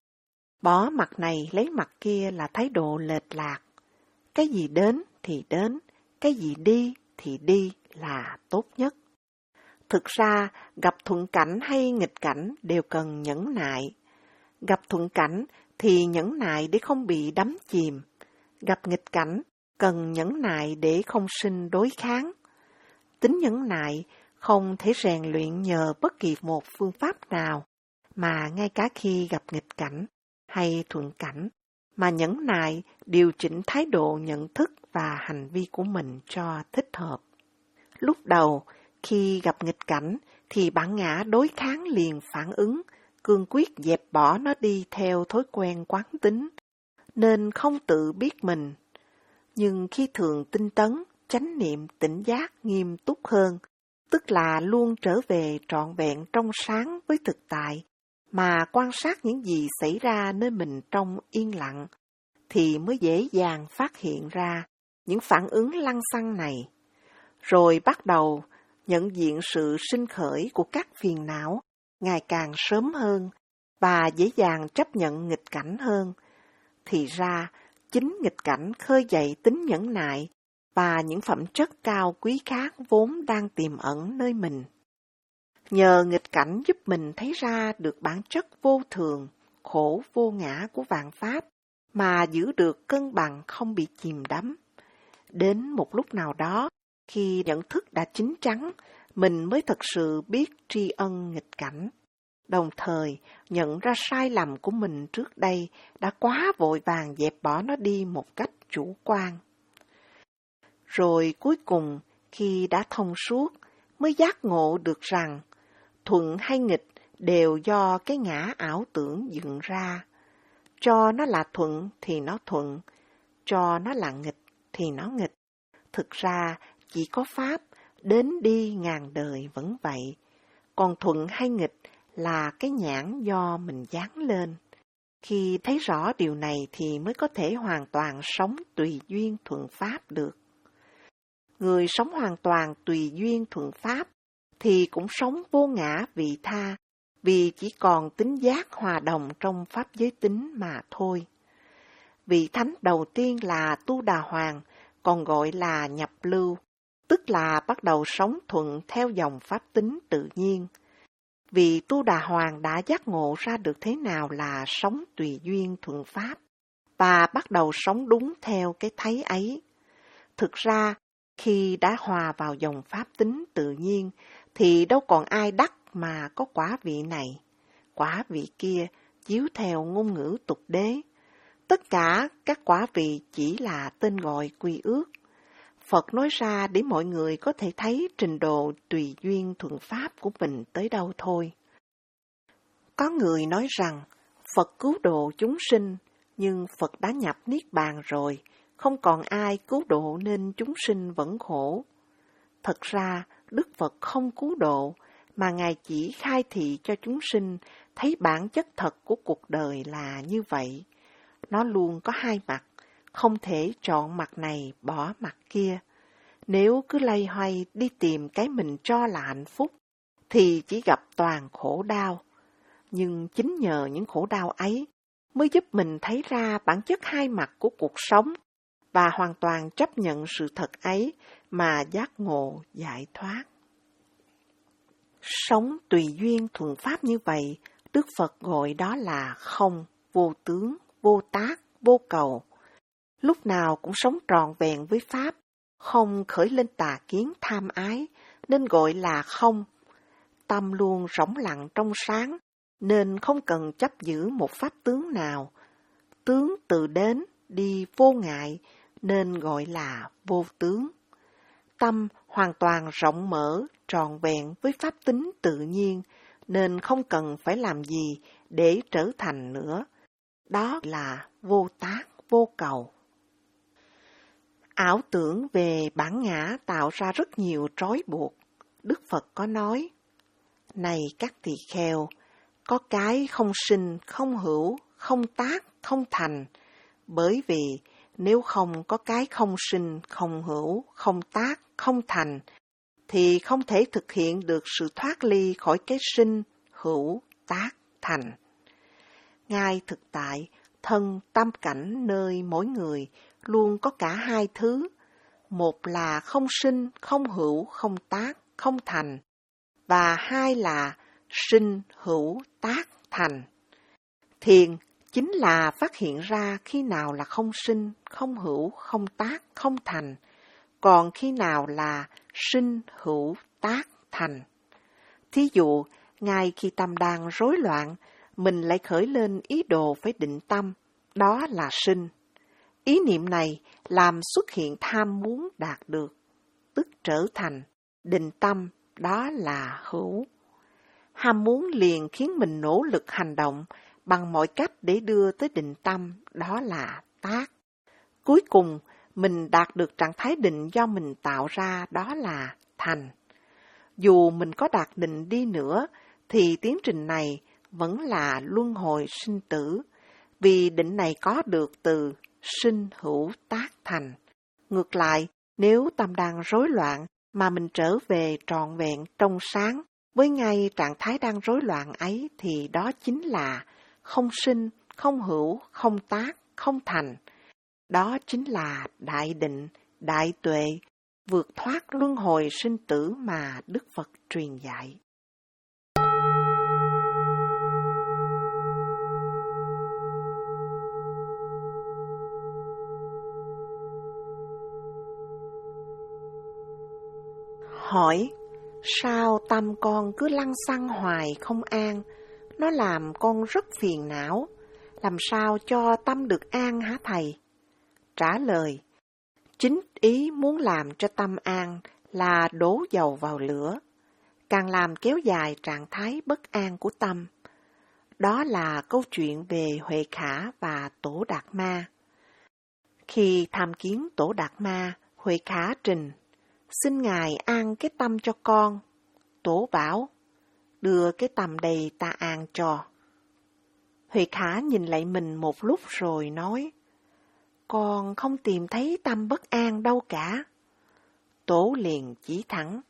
Bỏ mặt này lấy mặt kia là thái độ lệch lạc. Cái gì đến thì đến, cái gì đi thì đi là tốt nhất. Thực ra, gặp thuận cảnh hay nghịch cảnh đều cần nhẫn nại. Gặp thuận cảnh thì nhẫn nại để không bị đắm chìm. Gặp nghịch cảnh cần nhẫn nại để không sinh đối kháng. Tính nhẫn nại không thể rèn luyện nhờ bất kỳ một phương pháp nào, mà ngay cả khi gặp nghịch cảnh hay thuận cảnh, mà nhẫn nại điều chỉnh thái độ nhận thức và hành vi của mình cho thích hợp. Lúc đầu, khi gặp nghịch cảnh, thì bản ngã đối kháng liền phản ứng, cương quyết dẹp bỏ nó đi theo thói quen quán tính, nên không tự biết mình. Nhưng khi thường tinh tấn, chánh niệm, tỉnh giác nghiêm túc hơn, tức là luôn trở về trọn vẹn trong sáng với thực tại, mà quan sát những gì xảy ra nơi mình trong yên lặng, thì mới dễ dàng phát hiện ra những phản ứng lăng xăng này. Rồi bắt đầu nhận diện sự sinh khởi của các phiền não ngày càng sớm hơn và dễ dàng chấp nhận nghịch cảnh hơn. Thì ra, chính nghịch cảnh khơi dậy tính nhẫn nại và những phẩm chất cao quý khác vốn đang tiềm ẩn nơi mình. Nhờ nghịch cảnh giúp mình thấy ra được bản chất vô thường, khổ vô ngã của vạn pháp, mà giữ được cân bằng không bị chìm đắm. Đến một lúc nào đó, khi nhận thức đã chín chắn, mình mới thật sự biết tri ân nghịch cảnh. Đồng thời, nhận ra sai lầm của mình trước đây đã quá vội vàng dẹp bỏ nó đi một cách chủ quan. Rồi cuối cùng, khi đã thông suốt, mới giác ngộ được rằng thuận hay nghịch đều do cái ngã ảo tưởng dựng ra. Cho nó là thuận thì nó thuận, cho nó là nghịch thì nó nghịch. Thực ra, chỉ có Pháp, đến đi ngàn đời vẫn vậy. Còn thuận hay nghịch là cái nhãn do mình dán lên. Khi thấy rõ điều này thì mới có thể hoàn toàn sống tùy duyên thuận Pháp được. Người sống hoàn toàn tùy duyên thuận Pháp thì cũng sống vô ngã vị tha, vì chỉ còn tính giác hòa đồng trong Pháp giới tính mà thôi. Vị thánh đầu tiên là Tu Đà Hoàng, còn gọi là nhập lưu, tức là bắt đầu sống thuận theo dòng Pháp tính tự nhiên. Vì Tu Đà Hoàng đã giác ngộ ra được thế nào là sống tùy duyên thuận Pháp, và bắt đầu sống đúng theo cái thấy ấy. Thực ra, khi đã hòa vào dòng Pháp tính tự nhiên, thì đâu còn ai đắc mà có quả vị này, quả vị kia, chiếu theo ngôn ngữ tục đế. Tất cả các quả vị chỉ là tên gọi quy ước. Phật nói ra để mọi người có thể thấy trình độ tùy duyên thuận Pháp của mình tới đâu thôi. Có người nói rằng Phật cứu độ chúng sinh, nhưng Phật đã nhập Niết Bàn rồi, không còn ai cứu độ nên chúng sinh vẫn khổ. Thật ra, Đức Phật không cứu độ, mà Ngài chỉ khai thị cho chúng sinh thấy bản chất thật của cuộc đời là như vậy. Nó luôn có hai mặt, không thể chọn mặt này bỏ mặt kia. Nếu cứ loay hoay đi tìm cái mình cho là hạnh phúc, thì chỉ gặp toàn khổ đau. Nhưng chính nhờ những khổ đau ấy mới giúp mình thấy ra bản chất hai mặt của cuộc sống và hoàn toàn chấp nhận sự thật ấy mà giác ngộ giải thoát. Sống tùy duyên thuận Pháp như vậy, Đức Phật gọi đó là không, vô tướng, vô tác, vô cầu. Lúc nào cũng sống trọn vẹn với Pháp, Không khởi lên tà kiến tham ái, nên gọi là không. Tâm luôn rỗng lặng trong sáng, nên không cần chấp giữ một pháp tướng nào. Tướng từ đến, đi vô ngại, nên gọi là vô tướng. Tâm hoàn toàn rộng mở, tròn vẹn với pháp tính tự nhiên, nên không cần phải làm gì để trở thành nữa. Đó là vô tác, vô cầu. Ảo tưởng về bản ngã tạo ra rất nhiều trói buộc. Đức Phật có nói, này các tỳ kheo, có cái không sinh, không hữu, không tác, không thành. Bởi vì nếu không có cái không sinh, không hữu, không tác, không thành, thì không thể thực hiện được sự thoát ly khỏi cái sinh, hữu, tác, thành. Ngay thực tại, thân tâm cảnh nơi mỗi người luôn có cả hai thứ. Một là không sinh, không hữu, không tác, không thành. Và hai là sinh, hữu, tác, thành. Thiền chính là phát hiện ra khi nào là không sinh, không hữu, không tác, không thành. Còn khi nào là sinh, hữu, tác, thành. Thí dụ, ngay khi tâm đang rối loạn, mình lại khởi lên ý đồ phải định tâm, đó là sinh. Ý niệm này làm xuất hiện tham muốn đạt được, tức trở thành định tâm, đó là hữu. Ham muốn liền khiến mình nỗ lực hành động bằng mọi cách để đưa tới định tâm, đó là tác. Cuối cùng, mình đạt được trạng thái định do mình tạo ra, đó là thành. Dù mình có đạt định đi nữa, thì tiến trình này vẫn là luân hồi sinh tử, vì định này có được từ sinh, hữu, tác, thành. Ngược lại, nếu tâm đang rối loạn mà mình trở về trọn vẹn trong sáng với ngay trạng thái đang rối loạn ấy, thì đó chính là không sinh, không hữu, không tác, không thành. Đó chính là đại định, đại tuệ, vượt thoát luân hồi sinh tử mà Đức Phật truyền dạy. Hỏi, sao tâm con cứ lăng xăng hoài không an? Nó làm con rất phiền não. Làm sao cho tâm được an hả thầy? Trả lời, chính ý muốn làm cho tâm an là đổ dầu vào lửa, càng làm kéo dài trạng thái bất an của tâm. Đó là câu chuyện về Huệ Khả và Tổ Đạt Ma. Khi tham kiến Tổ Đạt Ma, Huệ Khả trình, xin Ngài an cái tâm cho con. Tổ bảo, đưa cái tâm đây ta an cho. Huệ Khả nhìn lại mình một lúc rồi nói, con không tìm thấy tâm bất an đâu cả. Tổ liền chỉ thẳng,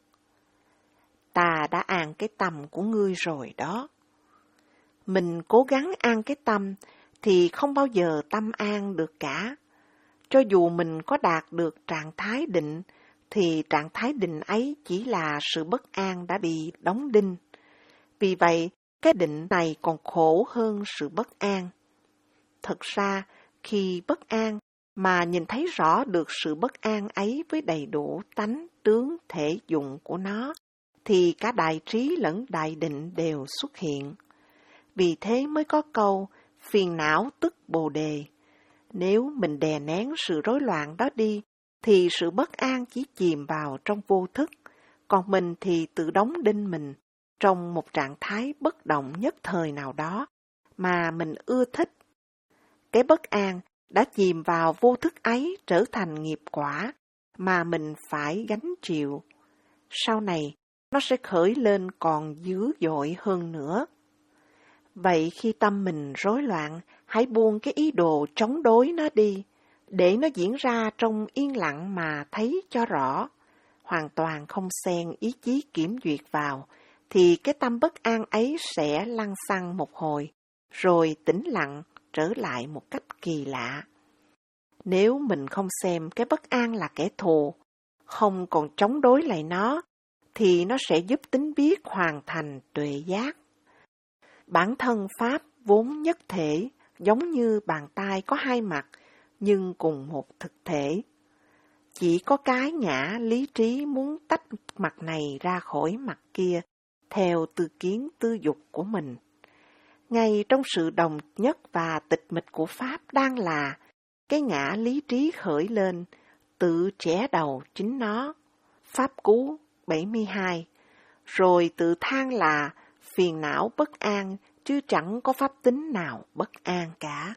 ta đã an cái tâm của ngươi rồi đó. Mình cố gắng an cái tâm thì không bao giờ tâm an được cả. Cho dù mình có đạt được trạng thái định, thì trạng thái định ấy chỉ là sự bất an đã bị đóng đinh. Vì vậy, cái định này còn khổ hơn sự bất an. Thật ra, khi bất an mà nhìn thấy rõ được sự bất an ấy với đầy đủ tánh, tướng, thể dụng của nó, thì cả đại trí lẫn đại định đều xuất hiện. Vì thế mới có câu, phiền não tức bồ đề. Nếu mình đè nén sự rối loạn đó đi, thì sự bất an chỉ chìm vào trong vô thức, còn mình thì tự đóng đinh mình trong một trạng thái bất động nhất thời nào đó mà mình ưa thích. Cái bất an đã chìm vào vô thức ấy trở thành nghiệp quả mà mình phải gánh chịu. Sau này, nó sẽ khởi lên còn dữ dội hơn nữa. Vậy khi tâm mình rối loạn, hãy buông cái ý đồ chống đối nó đi, để nó diễn ra trong yên lặng mà thấy cho rõ. Hoàn toàn không xen ý chí kiểm duyệt vào, thì cái tâm bất an ấy sẽ lăng xăng một hồi, rồi tĩnh lặng trở lại một cách kỳ lạ. Nếu mình không xem cái bất an là kẻ thù, không còn chống đối lại nó, thì nó sẽ giúp tính biết hoàn thành tuệ giác. Bản thân Pháp vốn nhất thể, giống như bàn tay có hai mặt, nhưng cùng một thực thể. chỉ có cái ngã lý trí muốn tách mặt này ra khỏi mặt kia, theo tư kiến tư dục của mình. Ngay trong sự đồng nhất và tịch mịch của Pháp đang là cái ngã lý trí khởi lên, tự trẻ đầu chính nó. Pháp Cú bảy mươi hai. Rồi tự than là phiền não bất an, chứ chẳng có pháp tính nào bất an cả.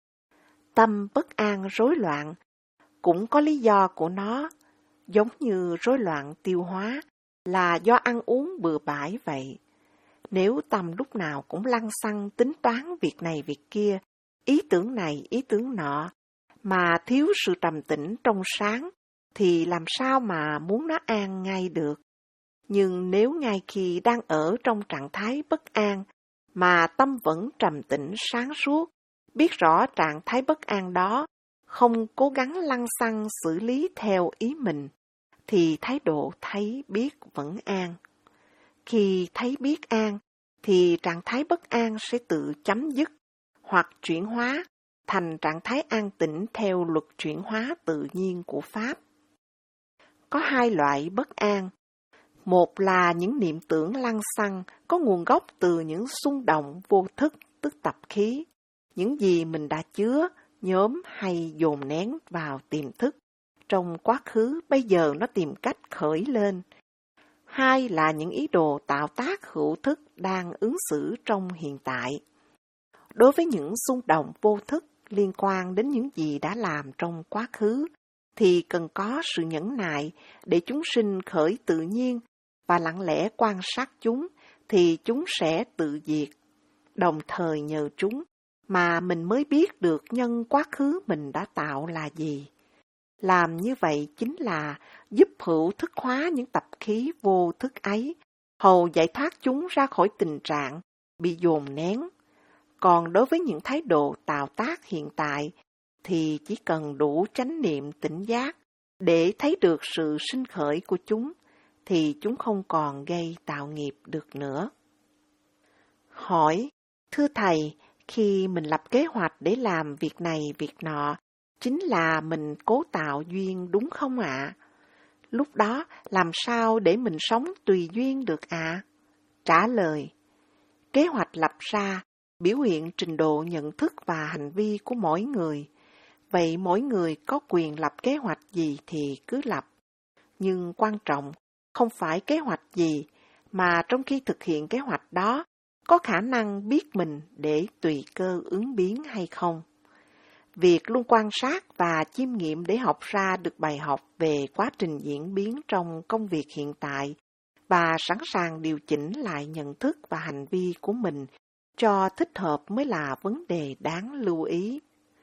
Tâm bất an rối loạn cũng có lý do của nó, giống như rối loạn tiêu hóa là do ăn uống bừa bãi vậy. Nếu tâm lúc nào cũng lăng xăng tính toán việc này việc kia, ý tưởng này ý tưởng nọ, mà thiếu sự trầm tĩnh trong sáng, thì làm sao mà muốn nó an ngay được. Nhưng nếu ngay khi đang ở trong trạng thái bất an, mà tâm vẫn trầm tĩnh sáng suốt, biết rõ trạng thái bất an đó, không cố gắng lăng xăng xử lý theo ý mình, thì thái độ thấy biết vẫn an. Khi thấy biết an, thì trạng thái bất an sẽ tự chấm dứt, hoặc chuyển hóa thành trạng thái an tĩnh theo luật chuyển hóa tự nhiên của Pháp. Có hai loại bất an. Một là những niệm tưởng lăng xăng có nguồn gốc từ những xung động vô thức, tức tập khí, những gì mình đã chứa, nhóm hay dồn nén vào tiềm thức. Trong quá khứ, bây giờ nó tìm cách khởi lên. Hai là những ý đồ tạo tác hữu thức đang ứng xử trong hiện tại. Đối với những xung động vô thức liên quan đến những gì đã làm trong quá khứ, thì cần có sự nhẫn nại để chúng sinh khởi tự nhiên và lặng lẽ quan sát chúng, thì chúng sẽ tự diệt. Đồng thời nhờ chúng mà mình mới biết được nhân quá khứ mình đã tạo là gì. Làm như vậy chính là giúp hữu thức hóa những tập khí vô thức ấy, hầu giải thoát chúng ra khỏi tình trạng bị dồn nén. Còn đối với những thái độ tạo tác hiện tại, thì chỉ cần đủ chánh niệm tỉnh giác để thấy được sự sinh khởi của chúng, thì chúng không còn gây tạo nghiệp được nữa. Hỏi, thưa Thầy, khi mình lập kế hoạch để làm việc này việc nọ, chính là mình cố tạo duyên đúng không ạ? Lúc đó làm sao để mình sống tùy duyên được ạ? Trả lời, kế hoạch lập ra biểu hiện trình độ nhận thức và hành vi của mỗi người. Vậy mỗi người có quyền lập kế hoạch gì thì cứ lập. Nhưng quan trọng không phải kế hoạch gì, mà trong khi thực hiện kế hoạch đó, có khả năng biết mình để tùy cơ ứng biến hay không. Việc luôn quan sát và chiêm nghiệm để học ra được bài học về quá trình diễn biến trong công việc hiện tại và sẵn sàng điều chỉnh lại nhận thức và hành vi của mình cho thích hợp mới là vấn đề đáng lưu ý.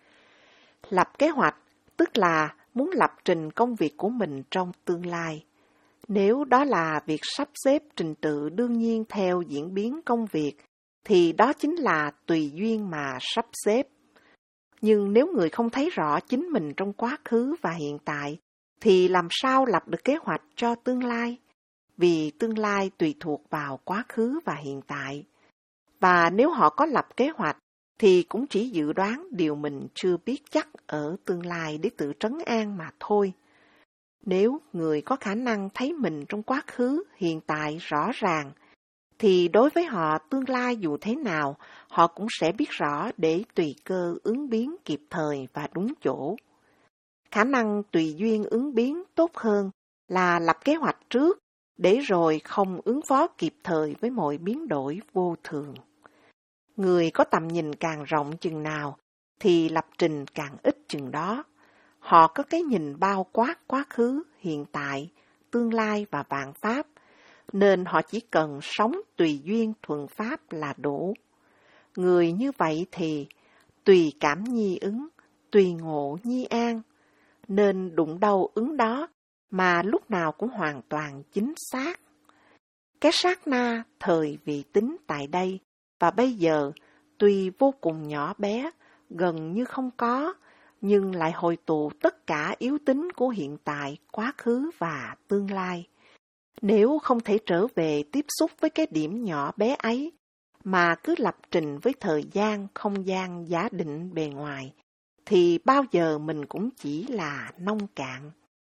Lập kế hoạch, tức là muốn lập trình công việc của mình trong tương lai. Nếu đó là việc sắp xếp trình tự đương nhiên theo diễn biến công việc, thì đó chính là tùy duyên mà sắp xếp. Nhưng nếu người không thấy rõ chính mình trong quá khứ và hiện tại, thì làm sao lập được kế hoạch cho tương lai? Vì tương lai tùy thuộc vào quá khứ và hiện tại. Và nếu họ có lập kế hoạch, thì cũng chỉ dự đoán điều mình chưa biết chắc ở tương lai để tự trấn an mà thôi. Nếu người có khả năng thấy mình trong quá khứ, hiện tại rõ ràng, thì đối với họ tương lai dù thế nào, họ cũng sẽ biết rõ để tùy cơ ứng biến kịp thời và đúng chỗ. Khả năng tùy duyên ứng biến tốt hơn là lập kế hoạch trước, để rồi không ứng phó kịp thời với mọi biến đổi vô thường. Người có tầm nhìn càng rộng chừng nào, thì lập trình càng ít chừng đó. Họ có cái nhìn bao quát quá khứ, hiện tại, tương lai và vạn pháp, nên họ chỉ cần sống tùy duyên thuận pháp là đủ. Người như vậy thì tùy cảm nhi ứng, tùy ngộ nhi an, nên đụng đâu ứng đó, mà lúc nào cũng hoàn toàn chính xác. Cái sát na thời vị tính tại đây và bây giờ tuy vô cùng nhỏ bé, gần như không có, nhưng lại hội tụ tất cả yếu tính của hiện tại, quá khứ và tương lai. Nếu không thể trở về tiếp xúc với cái điểm nhỏ bé ấy, mà cứ lập trình với thời gian, không gian giả định bề ngoài, thì bao giờ mình cũng chỉ là nông cạn.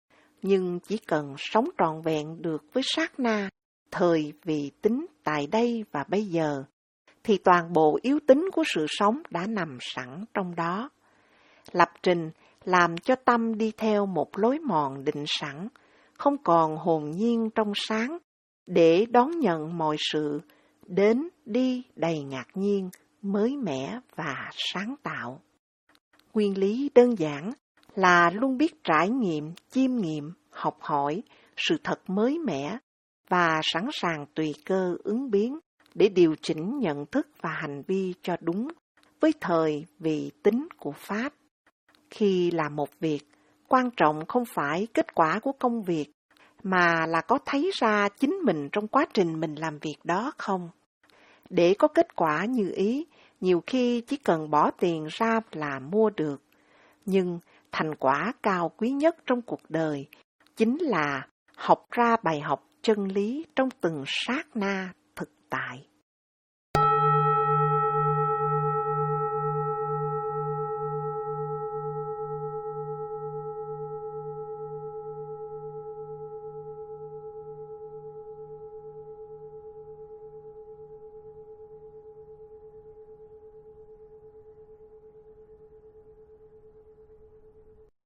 nhưng chỉ cần sống trọn vẹn được với sát na, thời vì tính tại đây và bây giờ, thì toàn bộ yếu tính của sự sống đã nằm sẵn trong đó. Lập trình làm cho tâm đi theo một lối mòn định sẵn, không còn hồn nhiên trong sáng, để đón nhận mọi sự đến đi đầy ngạc nhiên, mới mẻ và sáng tạo. Nguyên lý đơn giản là luôn biết trải nghiệm, chiêm nghiệm, học hỏi sự thật mới mẻ và sẵn sàng tùy cơ ứng biến để điều chỉnh nhận thức và hành vi cho đúng với thời vị tính của Pháp. Khi làm một việc, quan trọng không phải kết quả của công việc, mà là có thấy ra chính mình trong quá trình mình làm việc đó không. Để có kết quả như ý, nhiều khi chỉ cần bỏ tiền ra là mua được. Nhưng thành quả cao quý nhất trong cuộc đời chính là học ra bài học chân lý trong từng sát na thực tại.